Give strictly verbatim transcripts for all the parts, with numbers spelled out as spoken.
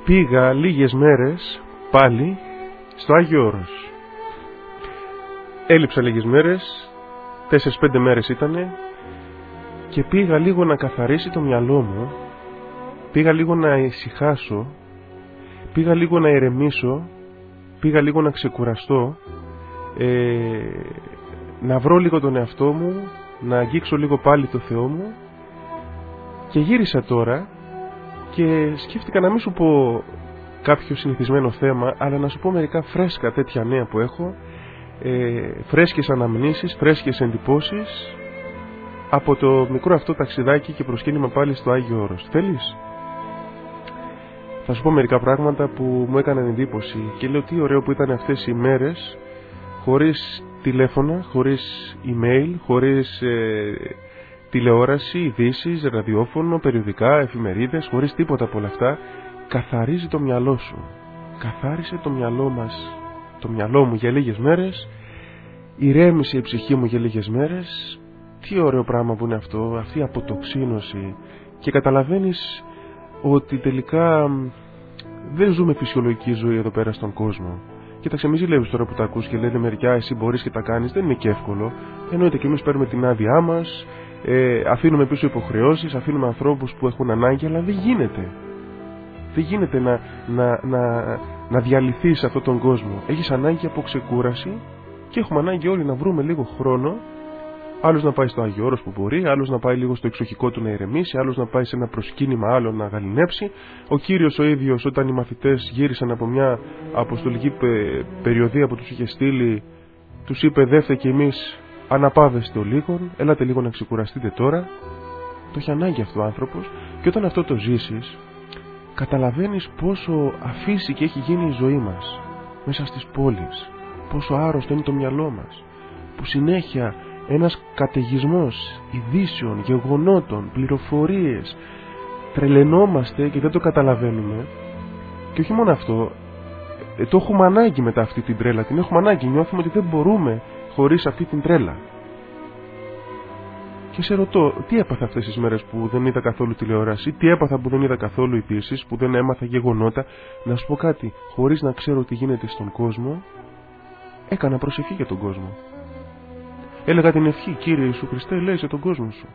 πήγα λίγες μέρες πάλι στο Άγιο Όρος. Έλειψα λίγες μέρες, τέσσερις πέντε μέρες ήτανε, και πήγα λίγο να καθαρίσει το μυαλό μου, πήγα λίγο να ησυχάσω, πήγα λίγο να ηρεμήσω, πήγα λίγο να ξεκουραστώ, ε, να βρω λίγο τον εαυτό μου, να αγγίξω λίγο πάλι το Θεό μου, και γύρισα τώρα και σκέφτηκα να μην σου πω κάποιο συνηθισμένο θέμα, αλλά να σου πω μερικά φρέσκα τέτοια νέα που έχω, ε, φρέσκες αναμνήσεις, φρέσκες εντυπώσεις από το μικρό αυτό ταξιδάκι και προσκύνημα πάλι στο Άγιο Όρος. Θέλεις? Θα σου πω μερικά πράγματα που μου έκαναν εντύπωση και λέω τι ωραίο που ήταν αυτές οι μέρες, χωρίς τηλέφωνα, χωρίς email, χωρίς ε, τηλεόραση, ειδήσεις, ραδιόφωνο, περιοδικά, εφημερίδες, χωρίς τίποτα από όλα αυτά. Καθαρίζει το μυαλό σου. Καθάρισε το μυαλό μας, το μυαλό μου για λίγες μέρες, ηρέμησε η ψυχή μου για λίγες μέρες. Τι ωραίο πράγμα που είναι αυτό, αυτή η αποτοξίνωση, και καταλαβαίνεις ότι τελικά δεν ζούμε φυσιολογική ζωή εδώ πέρα στον κόσμο. Κοίταξε, μη ζηλεύεις τώρα που τα ακούς και λένε μεριά εσύ μπορείς και τα κάνεις, δεν είναι και εύκολο. Εννοείται και εμείς παίρνουμε την άδειά μας, ε, αφήνουμε πίσω υποχρεώσεις, αφήνουμε ανθρώπους που έχουν ανάγκη, αλλά δεν γίνεται. Δεν γίνεται να, να, να, να διαλυθείς σε αυτόν τον κόσμο. Έχεις ανάγκη από ξεκούραση και έχουμε ανάγκη όλοι να βρούμε λίγο χρόνο. Άλλος να πάει στο Άγιο Όρος που μπορεί, άλλος να πάει λίγο στο εξοχικό του να ηρεμήσει, άλλος να πάει σε ένα προσκύνημα, άλλο να γαληνέψει. Ο Κύριος ο ίδιος, όταν οι μαθητές γύρισαν από μια αποστολική πε, περιοδία που τους είχε στείλει, τους είπε δεύτε και εμείς αναπαύεστε ο λίγον, έλατε λίγο να ξεκουραστείτε τώρα. Το έχει ανάγκη αυτό ο άνθρωπος, και όταν αυτό το ζήσεις, καταλαβαίνεις πόσο αφύσικη έχει γίνει η ζωή μας μέσα στις πόλεις, πόσο άρρωστο είναι το μυαλό μας, που συνέχεια ένας καταιγισμός ειδήσεων, γεγονότων, πληροφορίες, τρελαινόμαστε και δεν το καταλαβαίνουμε. Και όχι μόνο αυτό, ε, το έχουμε ανάγκη μετά αυτή την τρέλα, την έχουμε ανάγκη, νιώθουμε ότι δεν μπορούμε χωρίς αυτή την τρέλα. Και σε ρωτώ, τι έπαθα αυτές τις μέρες που δεν είδα καθόλου τηλεόραση, τι έπαθα που δεν είδα καθόλου ειδήσεις, που δεν έμαθα γεγονότα? Να σου πω κάτι, χωρίς να ξέρω τι γίνεται στον κόσμο, έκανα προσευχή για τον κόσμο. Έλεγα την ευχή, Κύριε Ιησού Χριστέ, ελέησε τον κόσμο σου.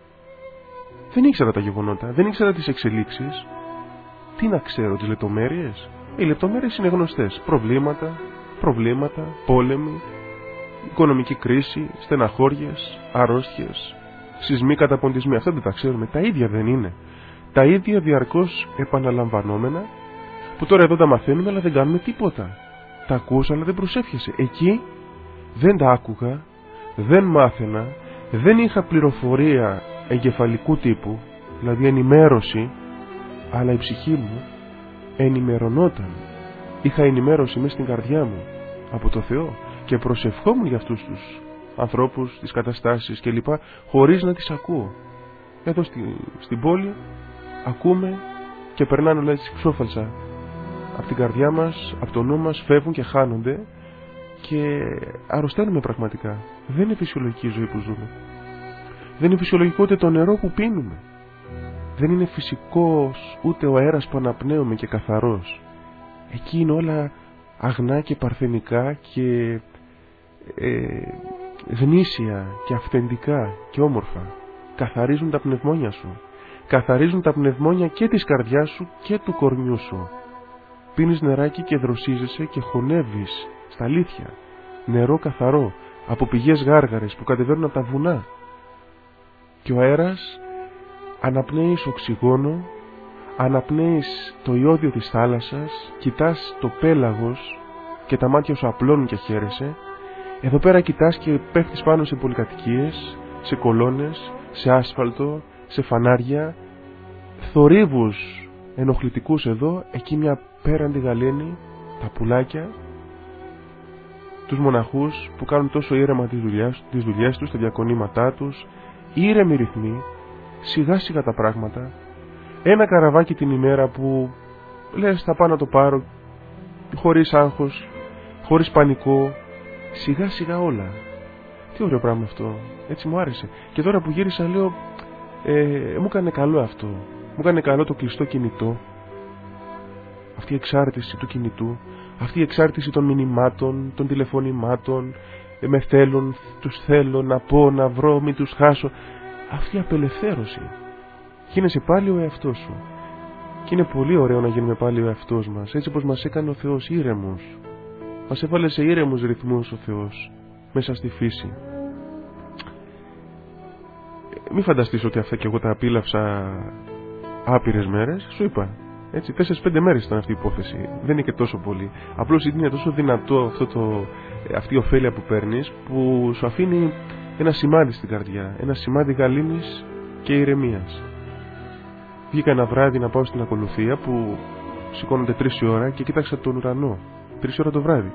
Δεν ήξερα τα γεγονότα, δεν ήξερα τις εξελίξεις. Τι να ξέρω, τις λεπτομέρειες? Οι λεπτομέρειες είναι γνωστές. Προβλήματα, προβλήματα, πόλεμοι, οικονομική κρίση, στεναχώριες, αρρώστιες, σεισμοί, καταποντισμοί. Αυτά δεν τα ξέρουμε. Τα ίδια δεν είναι? Τα ίδια διαρκώς επαναλαμβανόμενα, που τώρα εδώ τα μαθαίνουμε αλλά δεν κάνουμε τίποτα. Τα ακούς αλλά δεν προσεύχεσαι. Εκεί δεν τα άκουγα, δεν μάθαινα, δεν είχα πληροφορία εγκεφαλικού τύπου, δηλαδή ενημέρωση, αλλά η ψυχή μου ενημερωνόταν. Είχα ενημέρωση μέσα στην καρδιά μου από το Θεό και προσευχόμουν για αυτούς τους ανθρώπους, τις καταστάσεις κλπ, χωρίς να τις ακούω. Εδώ στη, στην πόλη ακούμε και περνάνε όλα έτσι ξόφαλσα από την καρδιά μας, από το νου μας, φεύγουν και χάνονται και αρρωσταίνουμε πραγματικά. Δεν είναι φυσιολογική η ζωή που ζούμε. Δεν είναι φυσιολογικό ούτε το νερό που πίνουμε. Δεν είναι φυσικός ούτε ο αέρας που αναπνέουμε και καθαρός. Εκεί είναι όλα αγνά και παρθενικά και ε, γνήσια και αυθεντικά και όμορφα. Καθαρίζουν τα πνευμόνια σου. Καθαρίζουν τα πνευμόνια και της καρδιάς σου και του κορμιού σου. Πίνεις νεράκι και δροσίζεσαι και χωνεύεις στα αλήθεια. Νερό καθαρό από πηγές γάργαρες που κατεβαίνουν από τα βουνά. Και ο αέρας αναπνέεις οξυγόνο, αναπνέεις το ιώδιο της θάλασσας, κοιτάς το πέλαγος και τα μάτια σου απλώνουν και χαίρεσαι. Εδώ πέρα κοιτάς και πέφτεις πάνω σε πολυκατοικίες, σε κολόνες, σε άσφαλτο, σε φανάρια, θορύβους ενοχλητικούς εδώ, εκεί μια πέραντη γαλήνη, τα πουλάκια, τους μοναχούς που κάνουν τόσο ήρεμα τις δουλειές, τις δουλειές τους, τα διακονήματά τους, ήρεμοι ρυθμοί, σιγά σιγά τα πράγματα, ένα καραβάκι την ημέρα που λες θα πάω να το πάρω, χωρίς άγχος, χωρίς πανικό, σιγά σιγά όλα. Τι ωραίο πράγμα αυτό, έτσι μου άρεσε. Και τώρα που γύρισα λέω, ε, μου έκανε καλό αυτό, μου έκανε καλό το κλειστό κινητό, αυτή η εξάρτηση του κινητού, αυτή η εξάρτηση των μηνυμάτων, των τηλεφωνημάτων, ε, με θέλουν, τους θέλω, να πω, να βρω, μην τους χάσω. Αυτή η απελευθέρωση. Γίνεσαι πάλι ο εαυτός σου. Και είναι πολύ ωραίο να γίνουμε πάλι ο εαυτός μας, έτσι όπως μας έκανε ο Θεός ήρεμους. Μας έβαλε σε ήρεμους ρυθμούς ο Θεός, μέσα στη φύση. Μην φανταστείς ότι αυτά και εγώ τα απίλαυσα άπειρες μέρες, σου είπα. Έτσι, τέσσερις πέντε μέρες ήταν αυτή η υπόθεση. Δεν είναι και τόσο πολύ. Απλώς είναι τόσο δυνατό αυτό το, αυτή η ωφέλεια που παίρνεις, που σου αφήνει ένα σημάδι στην καρδιά. Ένα σημάδι γαλήνης και ηρεμίας. Βγήκα ένα βράδυ να πάω στην ακολουθία που σηκώνονται τρεις η ώρα και κοίταξα τον ουρανό. Τρεις η ώρα το βράδυ.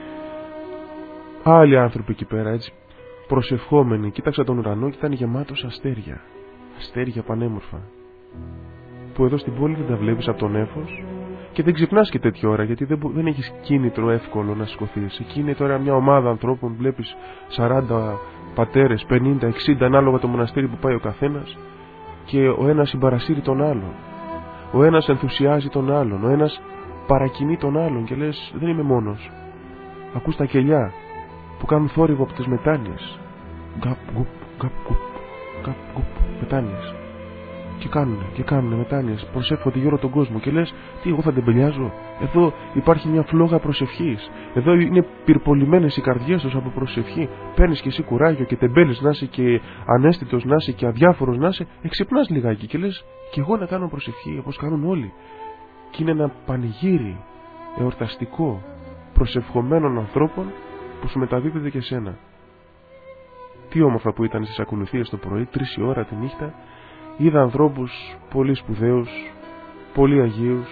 Άλλοι άνθρωποι εκεί πέρα, έτσι, προσευχόμενοι, κοίταξα τον ουρανό και ήταν γεμάτος αστέρια. Αστέρια πανέμορφα. Που εδώ στην πόλη δεν τα βλέπεις από τον νέφος και δεν ξυπνάς και τέτοια ώρα, γιατί δεν, δεν έχεις κίνητρο εύκολο να σηκωθείς. Εκεί είναι τώρα μια ομάδα ανθρώπων, βλέπεις σαράντα πατέρες, πενήντα, εξήντα, ανάλογα το μοναστήρι που πάει ο καθένας, και ο ένας συμπαρασύρει τον άλλον. Ο ένας ενθουσιάζει τον άλλον. Ο ένας παρακινεί τον άλλον και λες, δεν είμαι μόνος. Ακούς τα κελιά που κάνουν θόρυβο από τις μετάνοιες. Γκαπ, γκουπ, γκαπ, γκουπ, γκαπ, γκουπ, μετάνοιες. Και κάνουνε, και κάνουνε μετάνοιες. Προσεύχονται για όλο τον κόσμο και λες, τι, εγώ θα τεμπελιάζω? Εδώ υπάρχει μια φλόγα προσευχής. Εδώ είναι πυρπολιμένες οι καρδιές τους από προσευχή. Παίρνεις και εσύ κουράγιο και τεμπέλης να είσαι και ανέστητος να είσαι και αδιάφορος να είσαι. Εξυπνάς λιγάκι και λες, και εγώ να κάνω προσευχή όπως κάνουν όλοι. Και είναι ένα πανηγύρι εορταστικό προσευχομένων ανθρώπων που σου μεταδίδεται και σένα. Τι όμορφα που ήταν στις ακολουθίες το πρωί, τρεις η ώρα τη νύχτα. Είδα ανθρώπους πολύ σπουδαίους, πολύ αγίους,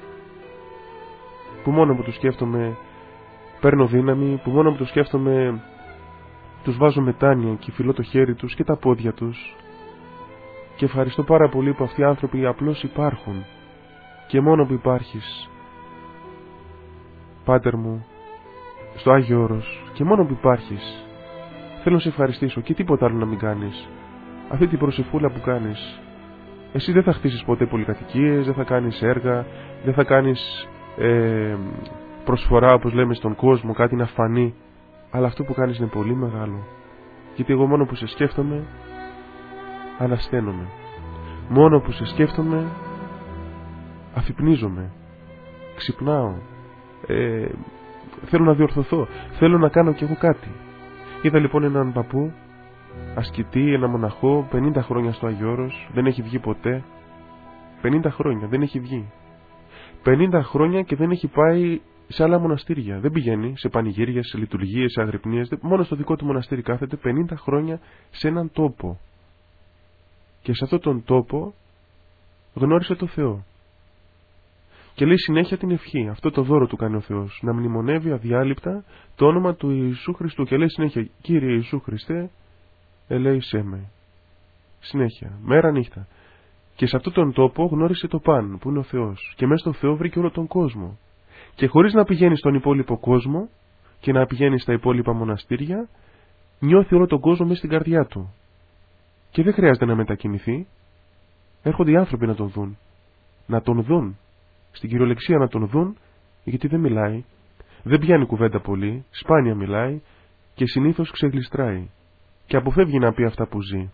που μόνο που τους σκέφτομαι παίρνω δύναμη, που μόνο που τους σκέφτομαι τους βάζω μετάνοια και φιλώ το χέρι τους και τα πόδια τους. Και ευχαριστώ πάρα πολύ που αυτοί οι άνθρωποι απλώς υπάρχουν. Και μόνο που υπάρχεις, Πάτερ μου, στο Άγιο Όρος, και μόνο που υπάρχεις, θέλω να σε ευχαριστήσω και τίποτα άλλο να μην κάνεις. Αυτή την προσευχούλα που κάνεις, εσύ δεν θα χτίσεις ποτέ πολυκατοικίες, δεν θα κάνεις έργα, δεν θα κάνεις ε, προσφορά όπως λέμε στον κόσμο, κάτι να φανεί, αλλά αυτό που κάνεις είναι πολύ μεγάλο. Γιατί εγώ μόνο που σε σκέφτομαι ανασταίνομαι. Μόνο που σε σκέφτομαι αφυπνίζομαι, ξυπνάω, ε, θέλω να διορθωθώ, θέλω να κάνω κι εγώ κάτι. Είδα λοιπόν έναν παππού ασκητή, ένα μοναχό, πενήντα χρόνια στο Άγιο Όρος, δεν έχει βγει ποτέ. πενήντα χρόνια δεν έχει βγει. πενήντα χρόνια και δεν έχει πάει σε άλλα μοναστήρια. Δεν πηγαίνει σε πανηγύρια, σε λειτουργίες, σε αγρυπνίες. Μόνο στο δικό του μοναστήρι κάθεται πενήντα χρόνια σε έναν τόπο. Και σε αυτόν τον τόπο γνώρισε το Θεό. Και λέει συνέχεια την ευχή. Αυτό το δώρο του κάνει ο Θεός. Να μνημονεύει αδιάλειπτα το όνομα του Ιησού Χριστού. Και λέει συνέχεια, Κύριε Ιησού Χριστέ, ελέησέ με. Συνέχεια, μέρα νύχτα. Και σε αυτόν τον τόπο γνώρισε το Παν, που είναι ο Θεός. Και μέσα στον Θεό βρήκε όλο τον κόσμο. Και χωρίς να πηγαίνει στον υπόλοιπο κόσμο και να πηγαίνει στα υπόλοιπα μοναστήρια, νιώθει όλο τον κόσμο μέσα στην καρδιά του. Και δεν χρειάζεται να μετακινηθεί. Έρχονται οι άνθρωποι να τον δουν. Να τον δουν. Στην κυριολεξία να τον δουν, γιατί δεν μιλάει. Δεν πιάνει κουβέντα πολύ, σπάνια μιλάει και συνήθως ξεγλιστράει. Και αποφεύγει να πει αυτά που ζει.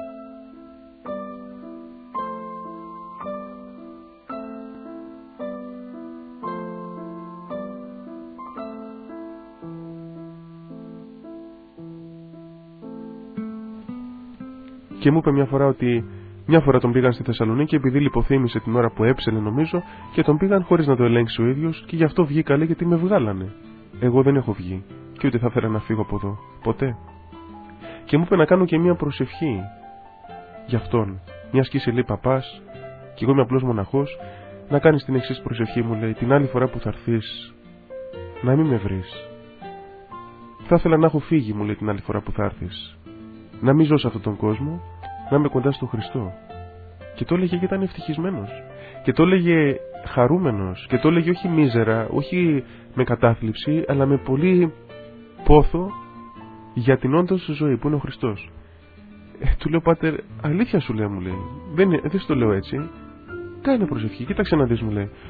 Και μου είπε μια φορά ότι μια φορά τον πήγαν στη Θεσσαλονίκη επειδή λιποθύμησε την ώρα που έψελε νομίζω και τον πήγαν χωρίς να το ελέγξει ο ίδιος και γι' αυτό βγήκα, λέει, γιατί με βγάλανε. Εγώ δεν έχω βγει και ούτε θα ήθελα να φύγω από εδώ. Ποτέ. Και μου είπε να κάνω και μια προσευχή για αυτόν. Μια και είσαι, λέει, παπάς και εγώ είμαι απλός μοναχός, να κάνεις την εξής προσευχή, μου λέει, την άλλη φορά που θα έρθεις να μην με βρεις. Θα ήθελα να έχω φύγει, μου λέει, την άλλη φορά που θα έρθεις. Να μην ζω σε αυτόν τον κόσμο, να είμαι κοντά στον Χριστό. Και το έλεγε και ήταν ευτυχισμένος. Και το έλεγε χαρούμενος. Και το έλεγε όχι μίζερα, όχι με κατάθλιψη, αλλά με πολύ πόθο για την όντως ζωή που είναι ο Χριστός. Ε, του λέω, Πάτερ, αλήθεια σου λέω, μου λέει. Δεν, δεν σου το λέω έτσι. Κάνε προσευχή, κοίταξε να δεις, μου λέει.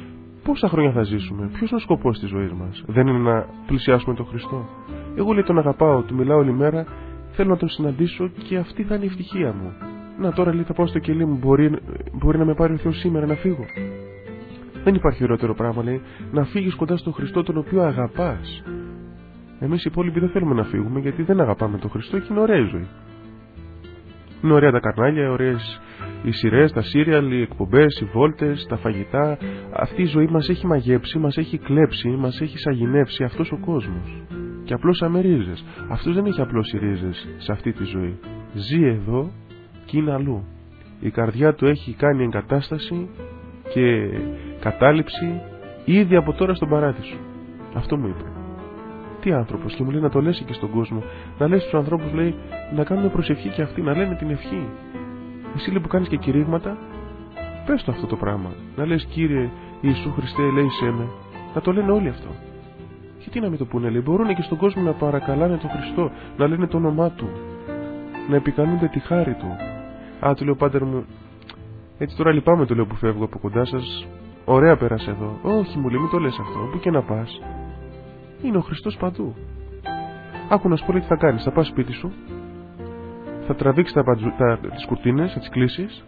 Πόσα χρόνια θα ζήσουμε, ποιος είναι ο σκοπός της ζωής μας? Δεν είναι να πλησιάσουμε τον Χριστό? Εγώ, λέει, τον αγαπάω, του μιλάω όλη μέρα, θέλω να τον συναντήσω και αυτή θα είναι η ευτυχία μου. Να, τώρα, λέει, θα πάω στο κελί μου, μπορεί, μπορεί να με πάρει ο Θεός σήμερα να φύγω? Δεν υπάρχει ωραιότερο πράγμα, λέει, να φύγεις κοντά στον Χριστό, τον οποίο αγαπάς. Εμείς οι υπόλοιποι δεν θέλουμε να φύγουμε, γιατί δεν αγαπάμε τον Χριστό και είναι ωραία η ζωή. Είναι ωραία τα καρνάλια, ωραίες οι σειρές, τα σύριαλ, οι εκπομπές, οι βόλτες, τα φαγητά. Αυτή η ζωή μας έχει μαγέψει, μας έχει κλέψει, μας έχει σαγηνεύσει αυτός ο κόσμος. Και απλώσαμε ρίζες. Αυτός δεν έχει απλώσει ρίζες σε αυτή τη ζωή. Ζει εδώ και είναι αλλού. Η καρδιά του έχει κάνει εγκατάσταση και κατάληψη ήδη από τώρα στον παράδεισο. Αυτό μου είπε. Τι άνθρωπος, και μου λέει να το λες και στον κόσμο. Να λες στους ανθρώπους, λέει, να κάνουν προσευχή και αυτοί, να λένε την ευχή. Εσύ, λέει, που κάνεις και κηρύγματα, πες το αυτό το πράγμα. Να λες, Κύριε Ιησού Χριστέ, ελέησέ με. Να το λένε όλοι αυτό. Και τι να μην το πούνε, λέει, μπορούν και στον κόσμο να παρακαλάνε τον Χριστό, να λένε το όνομά του, να επικαλούνται τη χάρη του. Α, του λέω, Πάτερ μου, έτσι τώρα λυπάμαι, του λέω, που φεύγω από κοντά σας. Ωραία πέρασε εδώ. Όχι, μου λέει, μην το λες αυτό. Πού και να πας. Είναι ο Χριστός παντού. Άκου να σου πω, λέει, τι θα κάνεις. Θα πας σπίτι σου, θα τραβήξεις τα, τα, τις κουρτίνες, θα τις κλείσεις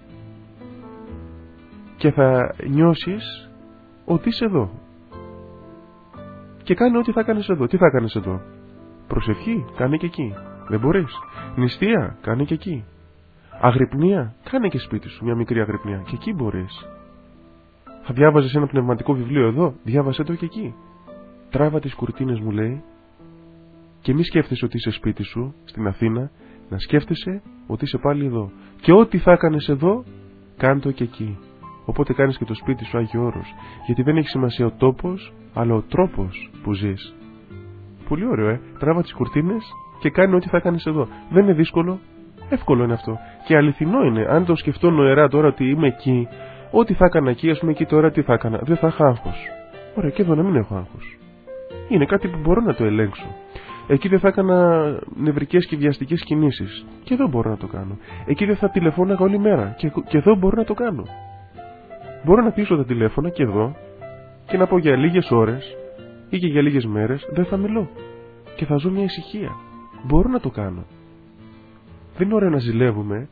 και θα νιώσεις ότι είσαι εδώ. Και κάνε ό,τι θα κάνεις εδώ. Τι θα κάνεις εδώ? Προσευχή, κάνε και εκεί. Δεν μπορείς? Νηστεία, κάνε και εκεί. Αγρυπνία, κάνε και σπίτι σου μια μικρή αγρυπνία. Και εκεί μπορείς. Θα διάβαζες ένα πνευματικό βιβλίο εδώ, διάβασέ το και εκεί. Τράβα τις κουρτίνες, μου λέει, και μη σκέφτεσαι ότι είσαι σπίτι σου, στην Αθήνα, να σκέφτεσαι ότι είσαι πάλι εδώ. Και ό,τι θα έκανες εδώ, κάνε το και εκεί. Οπότε κάνεις και το σπίτι σου Άγιο Όρος. Γιατί δεν έχει σημασία ο τόπος, αλλά ο τρόπος που ζεις. Πολύ ωραίο, ε. Τράβα τις κουρτίνες και κάνε ό,τι θα έκανες εδώ. Δεν είναι δύσκολο, εύκολο είναι αυτό. Και αληθινό είναι. Αν το σκεφτώ νοερά τώρα ότι είμαι εκεί, ό,τι θα έκανα εκεί, ας πούμε εκεί τώρα, τι θα έκανα? Δεν θα είχα άγχος. Ωραία, και εδώ να μην έχω άγχος. Είναι κάτι που μπορώ να το ελέγξω. Εκεί δεν θα έκανα νευρικές και βιαστικές κινήσεις. Και εδώ μπορώ να το κάνω. Εκεί δεν θα τηλεφώναγα όλη μέρα. Και, και εδώ μπορώ να το κάνω. Μπορώ να κλείσω τα τηλέφωνα και εδώ και να πω για λίγες ώρες ή και για λίγες μέρες δεν θα μιλώ. Και θα ζω μια ησυχία. Μπορώ να το κάνω. Δεν είναι ωραίο να ζηλεύουμε.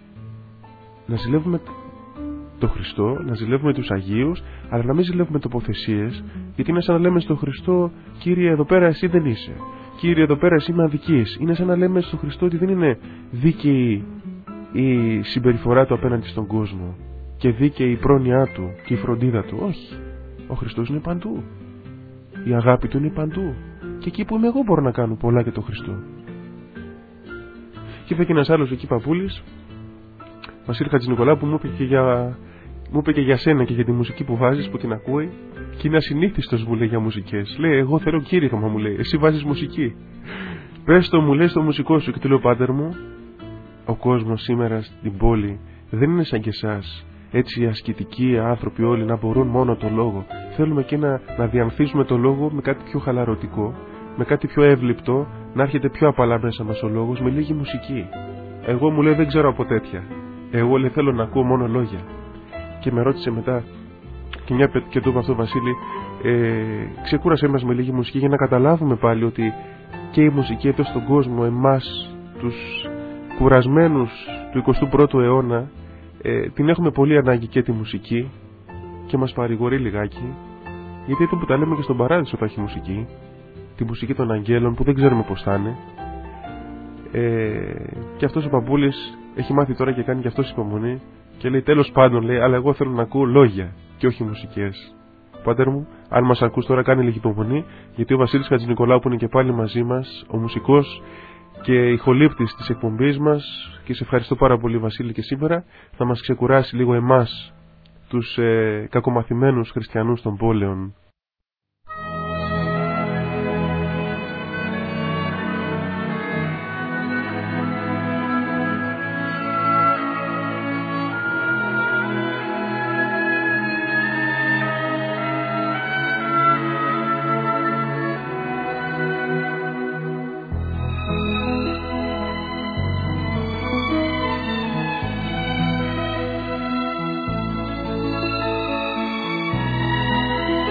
Να ζηλεύουμε τον Χριστό, να ζηλεύουμε τους Αγίους, αλλά να μην ζηλεύουμε τοποθεσίες, γιατί είναι σαν να λέμε στον Χριστό, Κύριε, εδώ πέρα εσύ δεν είσαι. Κύριε, εδώ πέρα εσύ με αδικείς. Είναι σαν να λέμε στον Χριστό ότι δεν είναι δίκαιη η συμπεριφορά του απέναντι στον κόσμο και δίκαιη η πρόνοιά του και η φροντίδα του. Όχι. Ο Χριστός είναι παντού. Η αγάπη του είναι παντού. Και εκεί που είμαι εγώ μπορώ να κάνω πολλά για τον Χριστό. Και είπε και ένας άλλος εκεί παππούλης, Βασίλη Χατζηνικολάου, που μου είπε, και για, μου είπε και για σένα και για τη μουσική που βάζεις, που την ακούει, και είναι ασυνήθιστος, μου λέει, για μουσικές. Λέει, εγώ θέλω κήρυγμα, μου λέει, εσύ βάζεις μουσική. Πες το, μου λέει, στο μουσικό σου. Και του λέω, Πάτερ μου, ο κόσμος σήμερα στην πόλη δεν είναι σαν και εσάς. Έτσι οι ασκητικοί άνθρωποι όλοι να μπορούν μόνο το λόγο. Θέλουμε και να, να διανθίσουμε το λόγο με κάτι πιο χαλαρωτικό, με κάτι πιο εύληπτο, να έρχεται πιο απαλά μέσα μας ο λόγος, με λίγη μουσική. Εγώ, μου λέει, δεν ξέρω από τέτοια. Εγώ, λέει, θέλω να ακούω μόνο λόγια. Και με ρώτησε μετά, και μια και του είπα αυτό, Βασίλη, ε, ξεκούρασέ μας με λίγη μουσική για να καταλάβουμε πάλι ότι και η μουσική εδώ στον κόσμο, εμάς τους κουρασμένους του εικοστού πρώτου αιώνα, ε, την έχουμε πολύ ανάγκη και τη μουσική, και μας παρηγορεί λιγάκι, γιατί αυτό που τα λέμε και στον παράδεισο θα έχει μουσική, τη μουσική των αγγέλων που δεν ξέρουμε πώς θα είναι. Ε, και αυτός ο παππούλης έχει μάθει τώρα και κάνει και αυτός υπομονή και λέει, τέλος πάντων, λέει, αλλά εγώ θέλω να ακούω λόγια και όχι μουσικές. Πάτερ μου, αν μας ακούς τώρα, κάνει λίγη υπομονή, γιατί ο Βασίλης Χατζηνικολάου, που είναι και πάλι μαζί μας, ο μουσικός και ηχολήπτης της εκπομπής μας, και σε ευχαριστώ πάρα πολύ, Βασίλη, και σήμερα θα μας ξεκουράσει λίγο εμάς τους ε, κακομαθημένους χριστιανούς των πόλεων. Thank you.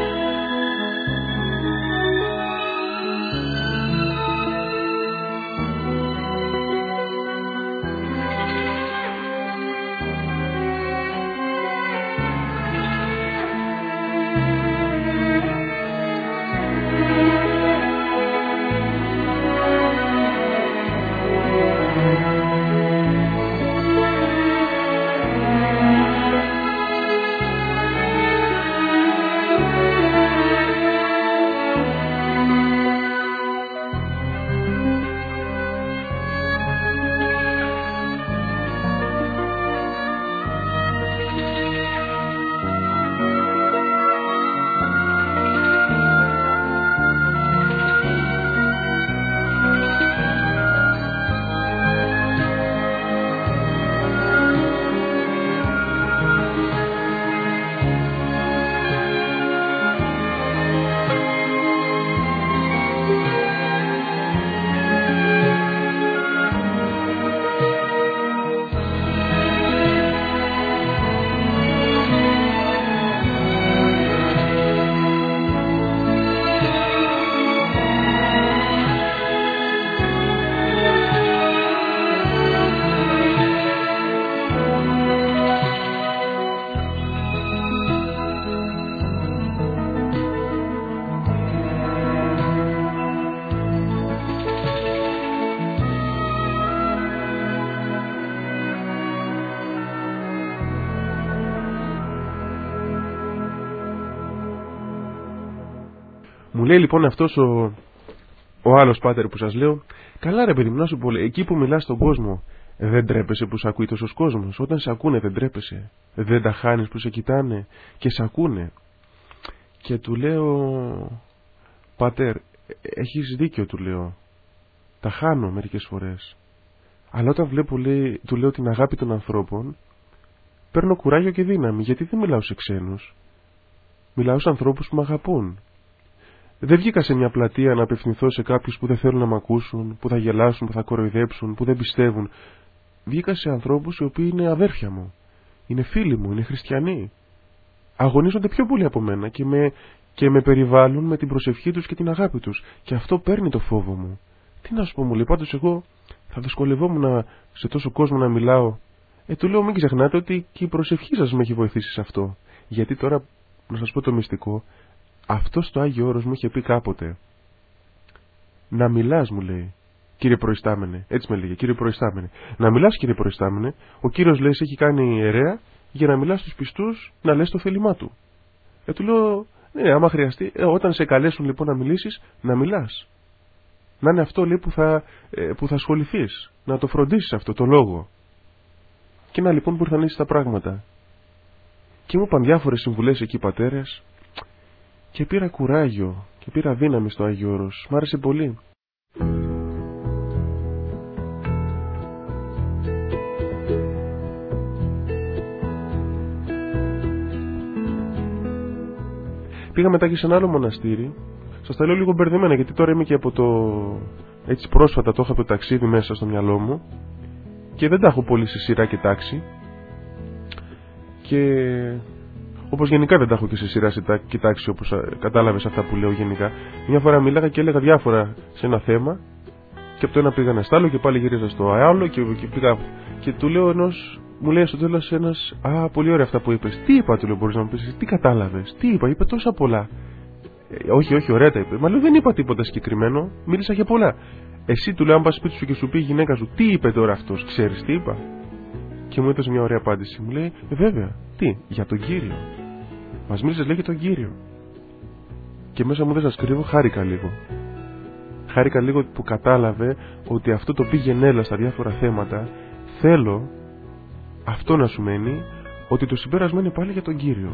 Μου λέει λοιπόν αυτός ο, ο άλλος πάτερ που σας λέω, καλά ρε παιδί μου, να σου πω, εκεί που μιλάς στον κόσμο, δεν τρέπεσαι που σε ακούει τόσος κόσμος? Όταν σε ακούνε δεν τρέπεσαι? Δεν τα χάνεις που σε κοιτάνε και σε ακούνε? Και του λέω, πατέρ, έχεις δίκιο, του λέω, τα χάνω μερικές φορές. Αλλά όταν βλέπω, λέει, του λέω, την αγάπη των ανθρώπων, παίρνω κουράγιο και δύναμη, γιατί δεν μιλάω σε ξένους. Μιλάω σε ανθρώπους που με αγαπούν. Δεν βγήκα σε μια πλατεία να απευθυνθώ σε κάποιους που δεν θέλουν να μ' ακούσουν, που θα γελάσουν, που θα κοροϊδέψουν, που δεν πιστεύουν. Βγήκα σε ανθρώπους οι οποίοι είναι αδέρφια μου, είναι φίλοι μου, είναι χριστιανοί. Αγωνίζονται πιο πολύ από μένα και με, και με περιβάλλουν με την προσευχή τους και την αγάπη τους. Και αυτό παίρνει το φόβο μου. Τι να σου πω, μου λέει, πάντως εγώ θα δυσκολευόμουν σε τόσο κόσμο να μιλάω. Ε, του λέω, μην ξεχνάτε ότι και η προσευχή σας με έχει βοηθήσει σε αυτό. Γιατί τώρα, να σας πω το μυστικό, αυτό στο Άγιο Όρος μου είχε πει κάποτε. Να μιλάς, μου λέει, κύριε προϊστάμενε, έτσι με λέγε, κύριε προϊστάμενε. Να μιλάς, κύριε προϊστάμενε, ο κύριος, λέει, σε έχει κάνει ιερέα για να μιλάς στους πιστούς, να λες το θέλημά του. Ε, του λέω, ναι, άμα χρειαστεί, ε, όταν σε καλέσουν λοιπόν να μιλήσεις, να μιλάς. Να είναι αυτό, λέει, που θα, ε, που θα ασχοληθείς, να το φροντίσεις αυτό το λόγο. Και να λοιπόν που ήρθαν έτσι τα πράγματα. Και μου είπαν διάφορες συμβουλές εκεί οι πατέρες και πήρα κουράγιο και πήρα δύναμη στο Άγιο Όρος. Μ' άρεσε πολύ. Πήγα μετά και σε ένα άλλο μοναστήρι. Σας τα λέω λίγο μπερδεμένα, γιατί τώρα είμαι και από το... έτσι πρόσφατα το είχα το ταξίδι μέσα στο μυαλό μου και δεν τα έχω πολύ σε σειρά και τάξη. Και όπως γενικά δεν τα έχω και σε σειρά και τάξη, όπως κατάλαβες αυτά που λέω γενικά. Μια φορά μίλαγα και έλεγα διάφορα σε ένα θέμα και από το ένα πήγα στο άλλο και πάλι γύριζα στο άλλο και, και πήγα και του λέω ενός, μου λέει στο τέλος ένας, α, πολύ ωραία αυτά που είπες. Τι είπα, του λέω, μπορείς να μου πεις, τι κατάλαβες? Τι είπα? Είπε τόσα πολλά. Ε, όχι, όχι, ωραία τα είπε. Μα λέω, δεν είπα τίποτα συγκεκριμένο, μίλησα για πολλά. Εσύ, του λέω, αν πας σπίτι σου και σου πει η γυναίκα σου, τι είπε τώρα αυτός, ξέρεις τι είπα? Και μου έδωσε μια ωραία απάντηση. Μου λέει, ε, βέβαια, τι, για τον Κύριο. Μας μίλησες, λέει, για τον Κύριο. Και μέσα μου, δεν σας κρύβω, χάρηκα λίγο. Χάρηκα λίγο που κατάλαβε ότι αυτό το πήγαινε έλα στα διάφορα θέματα. Θέλω αυτό να σου μένει, ότι το συμπέρασμα είναι πάλι για τον Κύριο.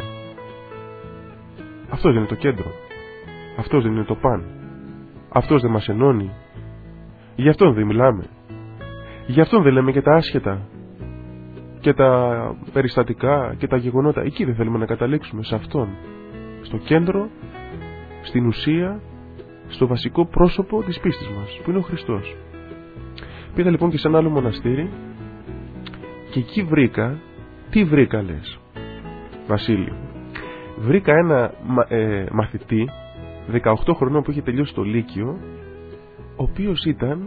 Αυτός δεν είναι το κέντρο. Αυτός δεν είναι το παν. Αυτός δεν μας ενώνει. Γι' αυτόν δεν μιλάμε. Γι' αυτόν δεν λέμε και τα άσχετα και τα περιστατικά και τα γεγονότα. Εκεί δεν θέλουμε να καταλήξουμε, σε αυτόν. Στο κέντρο, στην ουσία, στο βασικό πρόσωπο της πίστης μας, που είναι ο Χριστός. Πήγα λοιπόν και σε ένα άλλο μοναστήρι και εκεί βρήκα, τι βρήκα λες, Βασίλη? Βρήκα ένα ε, μαθητή δεκαοκτώ χρονών που είχε τελειώσει το Λύκειο, ο οποίος ήταν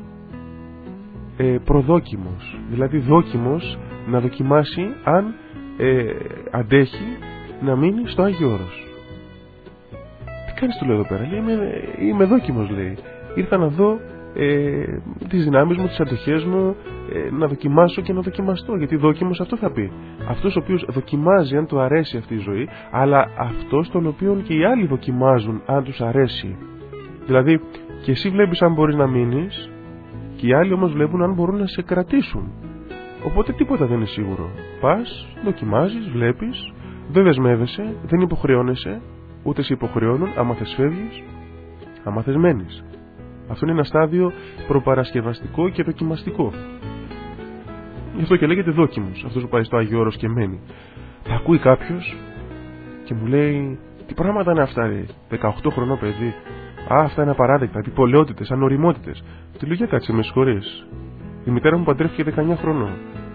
ε, προδόκιμος, δηλαδή δόκιμος να δοκιμάσει αν ε, αντέχει να μείνει στο Άγιο Όρος. Τι κάνεις, του λέω, εδώ πέρα? Λέει, είμαι, είμαι δόκιμος, λέει. Ήρθα να δω ε, τις δυνάμεις μου, τις αντοχές μου, ε, να δοκιμάσω και να δοκιμαστώ. Γιατί δόκιμος αυτό θα πει. Αυτός ο οποίος δοκιμάζει αν του αρέσει αυτή η ζωή, αλλά αυτός τον οποίο και οι άλλοι δοκιμάζουν αν τους αρέσει. Δηλαδή, και εσύ βλέπεις αν μπορείς να μείνεις, και οι άλλοι όμως βλέπουν αν μπορούν να σε κρατήσουν. Οπότε τίποτα δεν είναι σίγουρο. Πας, δοκιμάζεις, βλέπεις, δεν δεσμεύεσαι, δεν υποχρεώνεσαι, ούτε σε υποχρεώνουν. Άμα θες φεύγεις, άμα θες μένεις. Αυτό είναι ένα στάδιο προπαρασκευαστικό και δοκιμαστικό. Γι' αυτό και λέγεται δόκιμος, αυτός που πάει στο Άγιο Όρος και μένει. Θα ακούει κάποιος και μου λέει, τι πράγματα είναι αυτά, ρε, δεκαοκτώ χρονών παιδί? Α, αυτά είναι απαράδεκτα, επιπολαιότητες, ανοριμότητες. Του λέω, για κάτσε, με συγχωρείς. Η μητέρα μου παντρεύτηκε δεκαεννιά χρονών.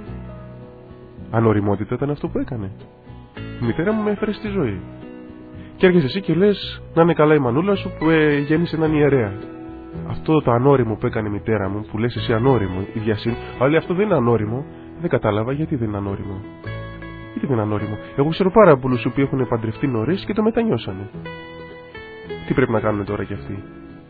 Ανοριμότητα ήταν αυτό που έκανε. Η μητέρα μου με έφερε στη ζωή. Και έρχεσαι εσύ και λες, να είναι καλά η μανούλα σου που ε, γέννησε έναν ιερέα. Αυτό το ανώριμο που έκανε η μητέρα μου, που λες εσύ ανώριμο, η διασύνη, αλλά αυτό δεν είναι ανώριμο. Δεν κατάλαβα γιατί δεν είναι ανώριμο. Γιατί δεν είναι ανώριμο? Εγώ ξέρω πάρα πολλούς που έχουν παντρευτεί νωρίς και το μετανιώσανε. Τι πρέπει να κάνουν τώρα κι αυτοί?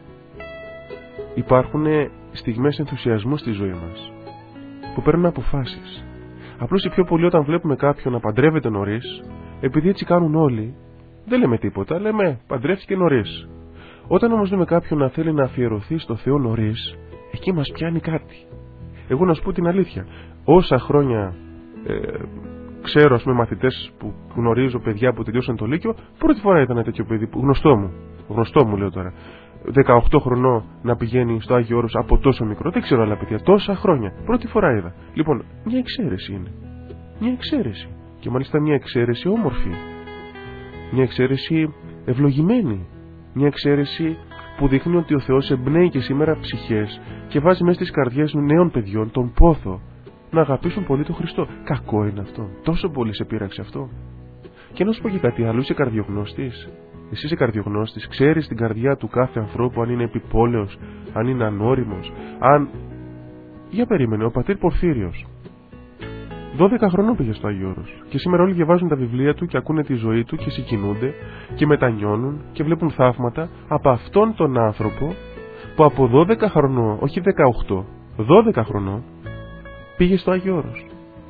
Υπάρχουν στιγμές ενθουσιασμού στη ζωή μας που παίρνουν αποφάσεις. Απλώς οι πιο πολλοί, όταν βλέπουμε κάποιον να παντρεύεται νωρίς, επειδή έτσι κάνουν όλοι, δεν λέμε τίποτα, λέμε παντρεύτηκε νωρίς. Όταν όμως δούμε κάποιον να θέλει να αφιερωθεί στο Θεό νωρίς, εκεί μας πιάνει κάτι. Εγώ να σου πω την αλήθεια, όσα χρόνια ε, ξέρω, ας πούμε, μαθητές που γνωρίζω, παιδιά που τελειώσαν το Λύκειο, πρώτη φορά ήταν ένα τέτοιο παιδί, που, γνωστό μου, γνωστό μου λέω τώρα, δεκαοκτώ χρονών να πηγαίνει στο Άγιο Όρος από τόσο μικρό, δεν ξέρω άλλα παιδιά, τόσα χρόνια, πρώτη φορά είδα. Λοιπόν, μια εξαίρεση είναι, μια εξαίρεση, και μάλιστα μια εξαίρεση όμορφη, μια εξαίρεση ευλογημένη, μια εξαίρεση που δείχνει ότι ο Θεός εμπνέει και σήμερα ψυχές και βάζει μέσα στις καρδιές νέων παιδιών τον πόθο να αγαπήσουν πολύ τον Χριστό. Κακό είναι αυτό? Τόσο πολύ σε πείραξε αυτό? Και να σου πω και κάτι άλλο, είσαι καρδιογνώστης. Εσύ είσαι καρδιογνώστης, ξέρεις την καρδιά του κάθε ανθρώπου, αν είναι επιπόλαιος, αν είναι ανώριμος, αν... Για περίμενε, ο πατήρ Πορφύριος δώδεκα χρονών πήγε στο Άγιο Όρος και σήμερα όλοι διαβάζουν τα βιβλία του και ακούνε τη ζωή του και συγκινούνται και μετανιώνουν και βλέπουν θαύματα από αυτόν τον άνθρωπο που από δώδεκα χρονών, όχι δεκαοκτώ, δώδεκα χρονών πήγε στο Άγιο Όρος